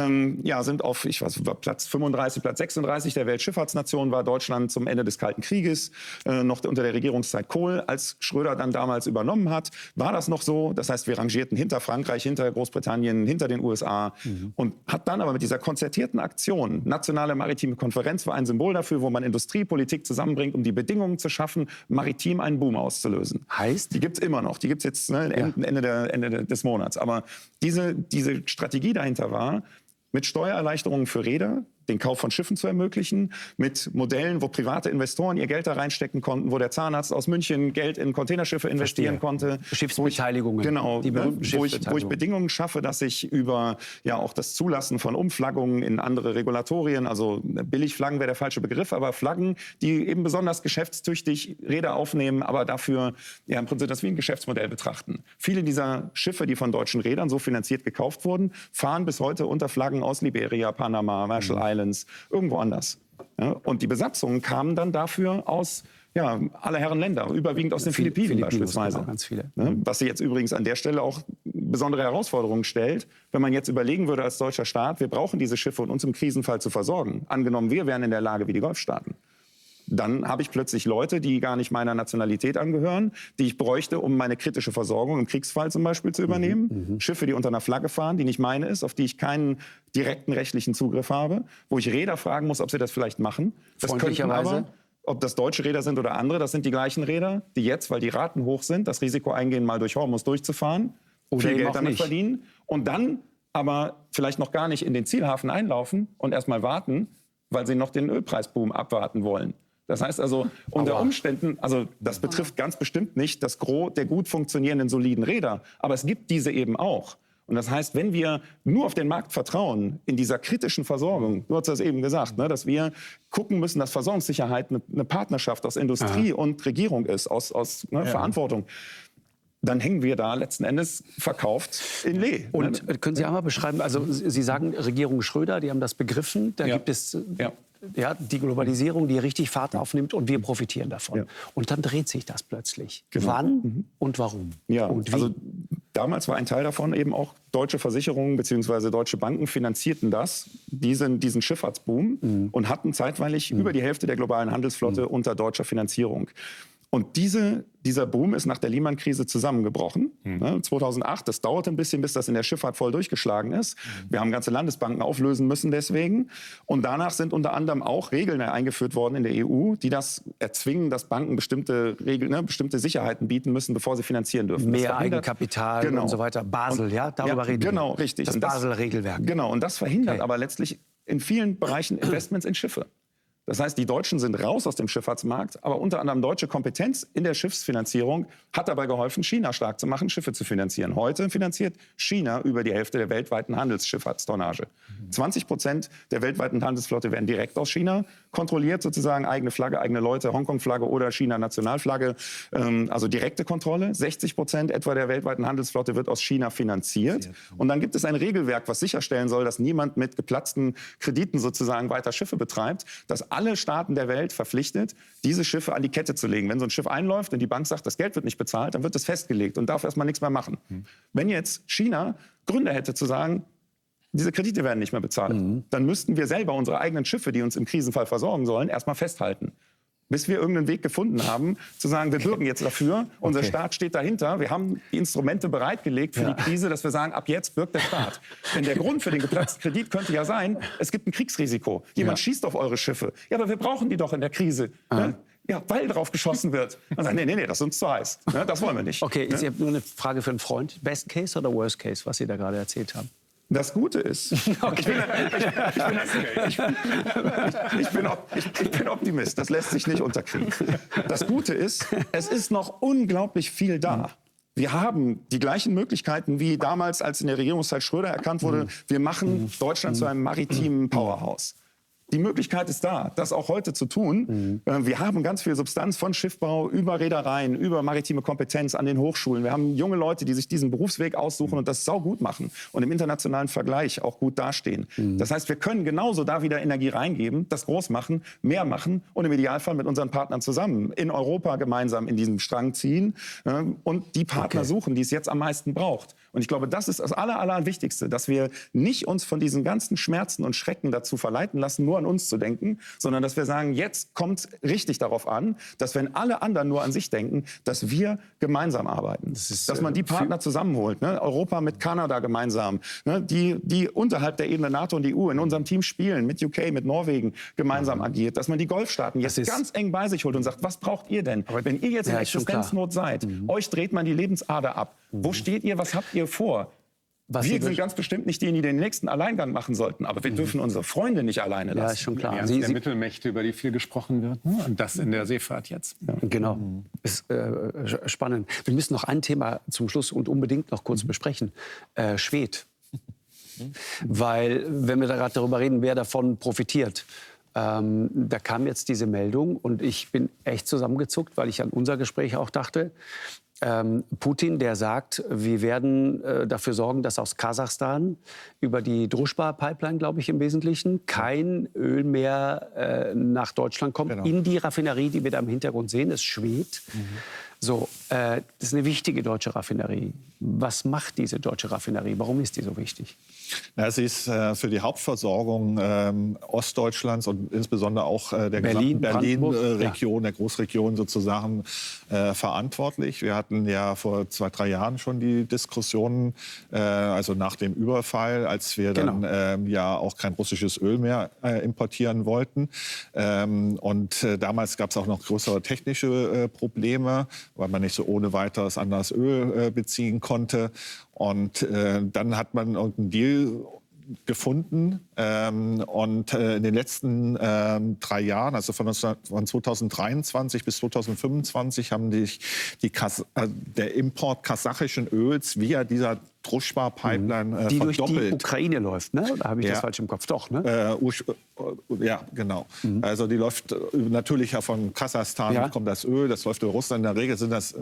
sind auf Platz 35, Platz 36 der Weltschifffahrtsnation, war Deutschland zum Ende des Kalten Krieges, noch unter der Regierungszeit Kohl. Als Schröder dann damals übernommen hat, war das noch so. Das heißt, wir rangierten hinter Frankreich, hinter Großbritannien, hinter den USA und hat dann aber mit dieser konzertierten Aktion, Nationale Maritime Konferenz war ein Symbol dafür, wo man Industrie, Politik zusammenbringt, um die Bedingungen zu schaffen, maritim einen Boom auszulösen. Heißt? Die gibt es immer noch. Die gibt es jetzt Ende des Monats. Aber diese Strategie dahinter war, mit Steuererleichterungen für Räder den Kauf von Schiffen zu ermöglichen, mit Modellen, wo private Investoren ihr Geld da reinstecken konnten, wo der Zahnarzt aus München Geld in Containerschiffe investieren konnte. Schiffsbeteiligungen. Genau, wo ich Bedingungen schaffe, dass ich über auch das Zulassen von Umflaggungen in andere Regulatorien, also Billigflaggen wäre der falsche Begriff, aber Flaggen, die eben besonders geschäftstüchtig Räder aufnehmen, aber dafür im Prinzip das wie ein Geschäftsmodell betrachten. Viele dieser Schiffe, die von deutschen Rädern so finanziert gekauft wurden, fahren bis heute unter Flaggen aus Liberia, Panama, Marshall Islands, irgendwo anders. Ja, und die Besatzungen kamen dann dafür aus aller Herren Länder, überwiegend aus den Philippinen beispielsweise. Genau, ganz viele. Ja, was sich jetzt übrigens an der Stelle auch besondere Herausforderungen stellt, wenn man jetzt überlegen würde als deutscher Staat, wir brauchen diese Schiffe, um uns im Krisenfall zu versorgen. Angenommen, wir wären in der Lage wie die Golfstaaten. Dann habe ich plötzlich Leute, die gar nicht meiner Nationalität angehören, die ich bräuchte, um meine kritische Versorgung im Kriegsfall zum Beispiel zu übernehmen. Schiffe, die unter einer Flagge fahren, die nicht meine ist, auf die ich keinen direkten rechtlichen Zugriff habe, wo ich Räder fragen muss, ob sie das vielleicht machen. Das könnten aber, ob das deutsche Räder sind oder andere, das sind die gleichen Räder, die jetzt, weil die Raten hoch sind, das Risiko eingehen, mal durch Hormuz durchzufahren, viel Geld damit verdienen und dann aber vielleicht noch gar nicht in den Zielhafen einlaufen und erstmal warten, weil sie noch den Ölpreisboom abwarten wollen. Das heißt also, unter Umständen, also das betrifft ganz bestimmt nicht das Gros der gut funktionierenden, soliden Räder, aber es gibt diese eben auch. Und das heißt, wenn wir nur auf den Markt vertrauen, in dieser kritischen Versorgung, du hast das eben gesagt, ne, dass wir gucken müssen, dass Versorgungssicherheit eine Partnerschaft aus Industrie und Regierung ist, aus Verantwortung, dann hängen wir da letzten Endes verkauft in Lee. Und können Sie einmal beschreiben, also Sie sagen Regierung Schröder, die haben das begriffen, da gibt es die Globalisierung, die richtig Fahrt aufnimmt und wir profitieren davon. Und dann dreht sich das plötzlich. Genau. Wann und warum? Ja, und wie? also damals war ein Teil davon eben auch deutsche Versicherungen bzw. deutsche Banken finanzierten diesen Schifffahrtsboom und hatten zeitweilig über die Hälfte der globalen Handelsflotte unter deutscher Finanzierung. Und dieser Boom ist nach der Lehman-Krise zusammengebrochen. 2008, das dauerte ein bisschen, bis das in der Schifffahrt voll durchgeschlagen ist. Wir haben ganze Landesbanken auflösen müssen deswegen. Und danach sind unter anderem auch Regeln eingeführt worden in der EU, die das erzwingen, dass Banken bestimmte Regeln, bestimmte Sicherheiten bieten müssen, bevor sie finanzieren dürfen. Mehr Eigenkapital und so weiter. Basel, darüber reden wir. Genau, richtig. Das Basel-Regelwerk. Genau, und das verhindert aber letztlich in vielen Bereichen Investments in Schiffe. Das heißt, die Deutschen sind raus aus dem Schifffahrtsmarkt, aber unter anderem deutsche Kompetenz in der Schiffsfinanzierung hat dabei geholfen, China stark zu machen, Schiffe zu finanzieren. Heute finanziert China über die Hälfte der weltweiten Handelsschifffahrtstonnage. 20% der weltweiten Handelsflotte werden direkt aus China kontrolliert, sozusagen eigene Flagge, eigene Leute, Hongkong-Flagge oder China-Nationalflagge, also direkte Kontrolle. 60% etwa der weltweiten Handelsflotte wird aus China finanziert. Und dann gibt es ein Regelwerk, was sicherstellen soll, dass niemand mit geplatzten Krediten sozusagen weiter Schiffe betreibt, dass alle Staaten der Welt verpflichtet, diese Schiffe an die Kette zu legen. Wenn so ein Schiff einläuft und die Bank sagt, das Geld wird nicht bezahlt, dann wird es festgelegt und darf erstmal nichts mehr machen. Wenn jetzt China Gründe hätte zu sagen, diese Kredite werden nicht mehr bezahlt, dann müssten wir selber unsere eigenen Schiffe, die uns im Krisenfall versorgen sollen, erstmal festhalten. Bis wir irgendeinen Weg gefunden haben, zu sagen, wir bürgen jetzt dafür, unser Staat steht dahinter, wir haben die Instrumente bereitgelegt für die Krise, dass wir sagen, ab jetzt bürgt der Staat. Denn der Grund für den geplatzten Kredit könnte ja sein, es gibt ein Kriegsrisiko. Jemand schießt auf eure Schiffe. Ja, aber wir brauchen die doch in der Krise. Ne? Ja, weil drauf geschossen wird. Man sagt, nee, das ist uns zu heiß. Ne? Das wollen wir nicht. Okay, ich habe nur eine Frage für einen Freund. Best Case oder Worst Case, was Sie da gerade erzählt haben? Das Gute ist, ich bin Optimist, das lässt sich nicht unterkriegen. Das Gute ist, es ist noch unglaublich viel da. Wir haben die gleichen Möglichkeiten wie damals, als in der Regierungszeit Schröder erkannt wurde, wir machen Deutschland zu einem maritimen Powerhouse. Die Möglichkeit ist da, das auch heute zu tun. Wir haben ganz viel Substanz von Schiffbau über Reedereien, über maritime Kompetenz an den Hochschulen. Wir haben junge Leute, die sich diesen Berufsweg aussuchen und das saugut machen und im internationalen Vergleich auch gut dastehen. Das heißt, wir können genauso da wieder Energie reingeben, das groß machen, mehr machen und im Idealfall mit unseren Partnern zusammen in Europa gemeinsam in diesem Strang ziehen und die Partner suchen, die es jetzt am meisten braucht. Und ich glaube, das ist das Allerwichtigste, dass wir nicht uns von diesen ganzen Schmerzen und Schrecken dazu verleiten lassen, nur an uns zu denken, sondern dass wir sagen, jetzt kommt es richtig darauf an, dass wenn alle anderen nur an sich denken, dass wir gemeinsam arbeiten. Dass man die Partner zusammenholt, ne? Europa mit Kanada gemeinsam, ne? die unterhalb der Ebene NATO und EU in unserem Team spielen, mit UK, mit Norwegen gemeinsam agiert, dass man die Golfstaaten jetzt ganz eng bei sich holt und sagt, was braucht ihr denn? Wenn ihr jetzt in Existenznot seid, euch dreht man die Lebensader ab. Wo steht ihr, was habt ihr vor? Wir sind ganz bestimmt nicht diejenigen, die den nächsten Alleingang machen sollten. Aber wir dürfen unsere Freunde nicht alleine lassen. Ja, ist schon klar. Die Ernst der Mittelmächte, über die viel gesprochen wird. Ne? Und das in der Seefahrt jetzt. Ja. Genau. Ist spannend. Wir müssen noch ein Thema zum Schluss und unbedingt noch kurz besprechen. Schwed. Weil, wenn wir da gerade darüber reden, wer davon profitiert. Da kam jetzt diese Meldung und ich bin echt zusammengezuckt, weil ich an unser Gespräch auch dachte. Putin, der sagt, wir werden dafür sorgen, dass aus Kasachstan über die Druschba-Pipeline, glaube ich im Wesentlichen, kein Öl mehr nach Deutschland kommt. Genau. In die Raffinerie, die wir da im Hintergrund sehen, ist Schwed. So, das ist eine wichtige deutsche Raffinerie. Was macht diese deutsche Raffinerie? Warum ist die so wichtig? Ja, sie ist für die Hauptversorgung Ostdeutschlands und insbesondere auch der gesamten Berlin-Region, der Großregion sozusagen verantwortlich. Wir hatten ja vor 2-3 Jahren schon die Diskussionen, also nach dem Überfall, als wir dann ja auch kein russisches Öl mehr importieren wollten. Und damals gab es auch noch größere technische Probleme, weil man nicht so ohne weiteres anderes Öl beziehen konnte. Und dann hat man irgendeinen Deal gefunden. Und in den letzten 3 Jahren, also von 2023 bis 2025, haben der Import kasachischen Öls via dieser Druschba-Pipeline die verdoppelt. Durch die Ukraine läuft, ne? Oder habe ich das falsch im Kopf? Doch, ne? Ja, genau. Also die läuft natürlich ja von Kasachstan, kommt das Öl, das läuft durch Russland. In der Regel sind das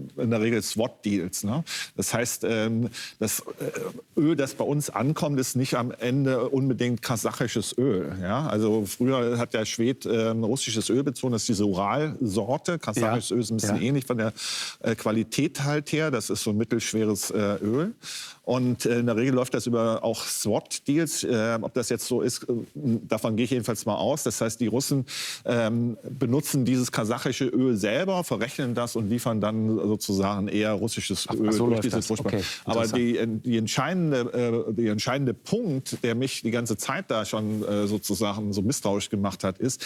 SWAT-Deals. Ne? Das heißt, das Öl, das bei uns ankommt, ist nicht am Ende unbedingt kasachisches Öl. Ja? Also früher hat der Schwed russisches Öl bezogen, das ist diese Ural-Sorte. Kasachisches Öl ist ein bisschen ähnlich von der Qualität halt her. Das ist so ein mittelschweres Öl. Und in der Regel läuft das über auch SWAT-Deals. Ob das jetzt so ist, davon gehe ich jedenfalls mal aus. Das heißt, die Russen benutzen dieses kasachische Öl selber, verrechnen das und liefern dann sozusagen eher russisches Öl so durch dieses Druschba. Okay, aber die entscheidende Punkt, der mich die ganze Zeit da schon sozusagen so misstrauisch gemacht hat, ist,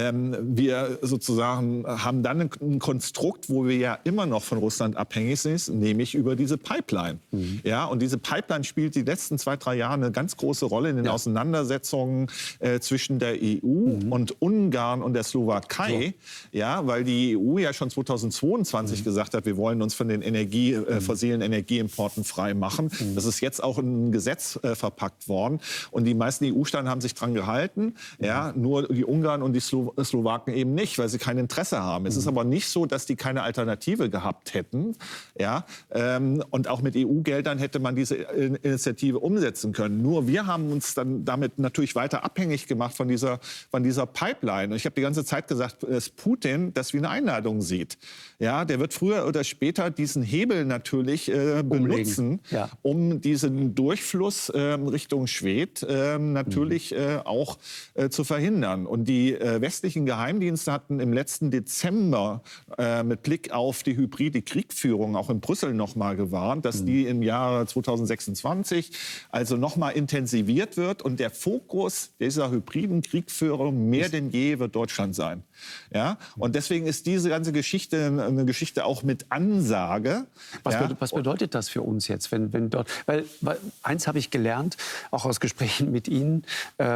wir sozusagen haben dann ein Konstrukt, wo wir ja immer noch von Russland abhängig sind, nämlich über diese Pipeline. Ja, und diese Pipeline spielt die letzten 2-3 Jahre eine ganz große Rolle in den Auseinandersetzungen zwischen der EU und Ungarn und der Slowakei. Ja, weil die EU ja schon 2022 gesagt hat, wir wollen uns von den fossilen Energieimporten frei machen. Das ist jetzt auch in ein Gesetz verpackt worden. Und die meisten EU-Staaten haben sich dran gehalten. Ja, nur die Ungarn und die Slowaken eben nicht, weil sie kein Interesse haben. Es ist aber nicht so, dass die keine Alternative gehabt hätten. Ja, und auch mit EU-Geldern hätte man diese Initiative umsetzen können. Nur wir haben uns dann damit natürlich weiter abhängig gemacht von dieser Pipeline. Und ich habe die ganze Zeit gesagt, dass Putin das wie eine Einladung sieht. Ja, der wird früher oder später diesen Hebel natürlich benutzen, um diesen Durchfluss Richtung Schwed natürlich auch zu verhindern. Und die westlichen Geheimdienste hatten im letzten Dezember mit Blick auf die hybride Kriegführung auch in Brüssel noch mal gewarnt, dass die im Jahre 2026 also noch mal intensiviert wird. Und der Fokus dieser hybriden Kriegführung mehr denn je wird Deutschland sein. Ja? Und deswegen ist diese ganze Geschichte eine Geschichte auch mit Ansage. Was bedeutet das für uns jetzt, wenn dort... Weil eins habe ich gelernt, auch aus Gesprächen mit Ihnen,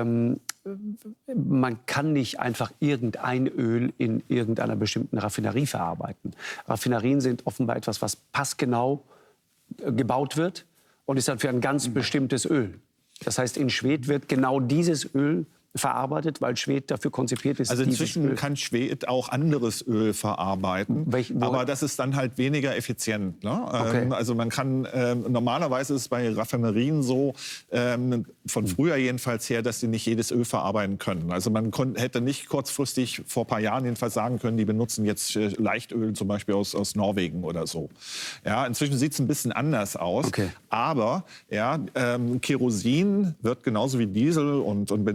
man kann nicht einfach irgendein Öl in irgendeiner bestimmten Raffinerie verarbeiten. Raffinerien sind offenbar etwas, was passgenau gebaut wird und ist dann für ein ganz bestimmtes Öl. Das heißt, in Schwed wird genau dieses Öl verarbeitet, weil Schwed dafür konzipiert ist. Also inzwischen kann Schwed auch anderes Öl verarbeiten, aber das ist dann halt weniger effizient. Ne? Okay. Also man kann, normalerweise ist es bei Raffinerien so, von früher jedenfalls her, dass sie nicht jedes Öl verarbeiten können. Also man hätte nicht kurzfristig, vor ein paar Jahren jedenfalls sagen können, die benutzen jetzt Leichtöl zum Beispiel aus Norwegen oder so. Ja, inzwischen sieht es ein bisschen anders aus, aber ja, Kerosin wird genauso wie Diesel und Benzin mit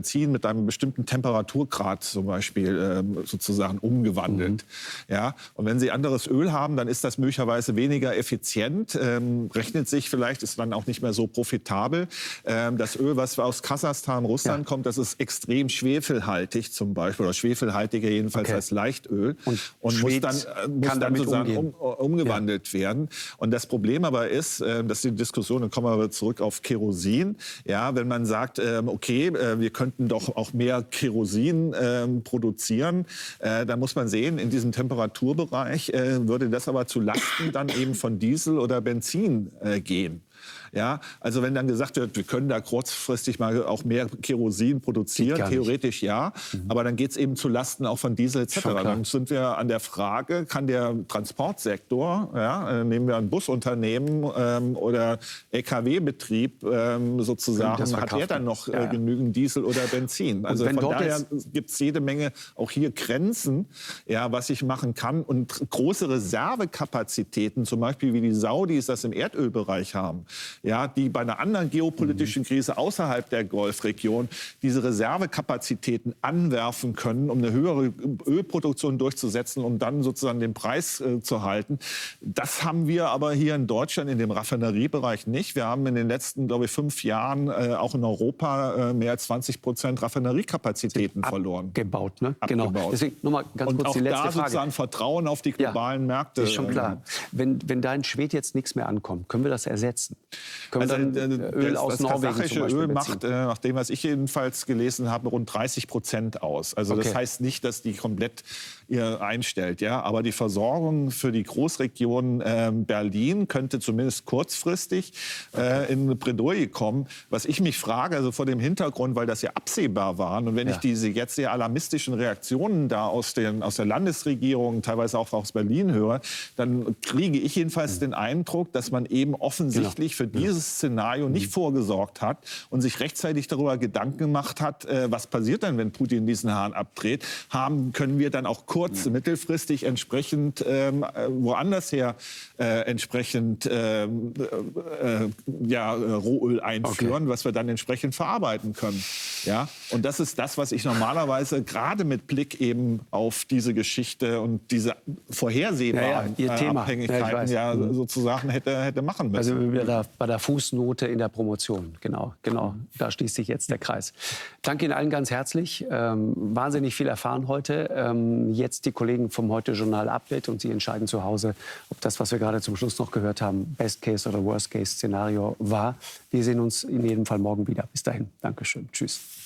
wird einem bestimmten Temperaturgrad zum Beispiel sozusagen umgewandelt. Ja? Und wenn Sie anderes Öl haben, dann ist das möglicherweise weniger effizient, rechnet sich vielleicht, ist dann auch nicht mehr so profitabel. Das Öl, was aus Kasachstan, Russland kommt, das ist extrem schwefelhaltig zum Beispiel, oder schwefelhaltiger jedenfalls als Leichtöl und muss dann sozusagen umgewandelt werden. Und das Problem aber ist, dass die Diskussion, dann kommen wir aber zurück auf Kerosin, ja, wenn man sagt, okay, wir könnten doch auch mehr Kerosin produzieren, dann muss man sehen, in diesem Temperaturbereich würde das aber zu Lasten dann eben von Diesel oder Benzin gehen. Ja, also wenn dann gesagt wird, wir können da kurzfristig mal auch mehr Kerosin produzieren, theoretisch ja, aber dann geht es eben zu Lasten auch von Diesel etc. Dann sind wir an der Frage, kann der Transportsektor, ja, nehmen wir ein Busunternehmen oder LKW-Betrieb sozusagen, hat der dann noch genügend Diesel oder Benzin? Also von daher gibt es jede Menge auch hier Grenzen, ja, was ich machen kann. Und große Reservekapazitäten, zum Beispiel wie die Saudis das im Erdölbereich haben, ja, die bei einer anderen geopolitischen Krise außerhalb der Golfregion diese Reservekapazitäten anwerfen können, um eine höhere Ölproduktion durchzusetzen, um dann sozusagen den Preis zu halten. Das haben wir aber hier in Deutschland in dem Raffineriebereich nicht. Wir haben in den letzten, glaube ich, 5 Jahren auch in Europa mehr als 20% Raffineriekapazitäten verloren. Abgebaut, ne? Genau. Deswegen nochmal ganz kurz die letzte Frage. Und auch da sozusagen Vertrauen auf die globalen Märkte. Ist schon klar. Wenn da in Schwedt jetzt nichts mehr ankommt, können wir das ersetzen? Können wir dann Öl aus Norwegen kasachische zum Beispiel Öl beziehen? macht, nach dem, was ich jedenfalls gelesen habe, rund 30% aus. Also das heißt nicht, dass die komplett ihr einstellt. Ja? Aber die Versorgung für die Großregion Berlin könnte zumindest kurzfristig in Bredouille kommen. Was ich mich frage, also vor dem Hintergrund, weil das ja absehbar war, und wenn ich diese jetzt sehr alarmistischen Reaktionen da aus der Landesregierung, teilweise auch aus Berlin höre, dann kriege ich jedenfalls den Eindruck, dass man eben offensichtlich für dieses Szenario nicht vorgesorgt hat und sich rechtzeitig darüber Gedanken gemacht hat, was passiert denn, wenn Putin diesen Hahn abdreht. Können wir dann auch mittelfristig entsprechend woanders her entsprechend Rohöl einführen, was wir dann entsprechend verarbeiten können. Ja? Und das ist das, was ich normalerweise gerade mit Blick eben auf diese Geschichte und diese vorhersehbaren Abhängigkeiten sozusagen hätte machen müssen. Also bei der Fußnote in der Promotion, genau, da schließt sich jetzt der Kreis. Danke Ihnen allen ganz herzlich, wahnsinnig viel erfahren heute. Jetzt die Kollegen vom Heute-Journal Update und Sie entscheiden zu Hause, ob das, was wir gerade zum Schluss noch gehört haben, Best-Case- oder Worst-Case-Szenario war. Wir sehen uns in jedem Fall morgen wieder. Bis dahin, Dankeschön, tschüss.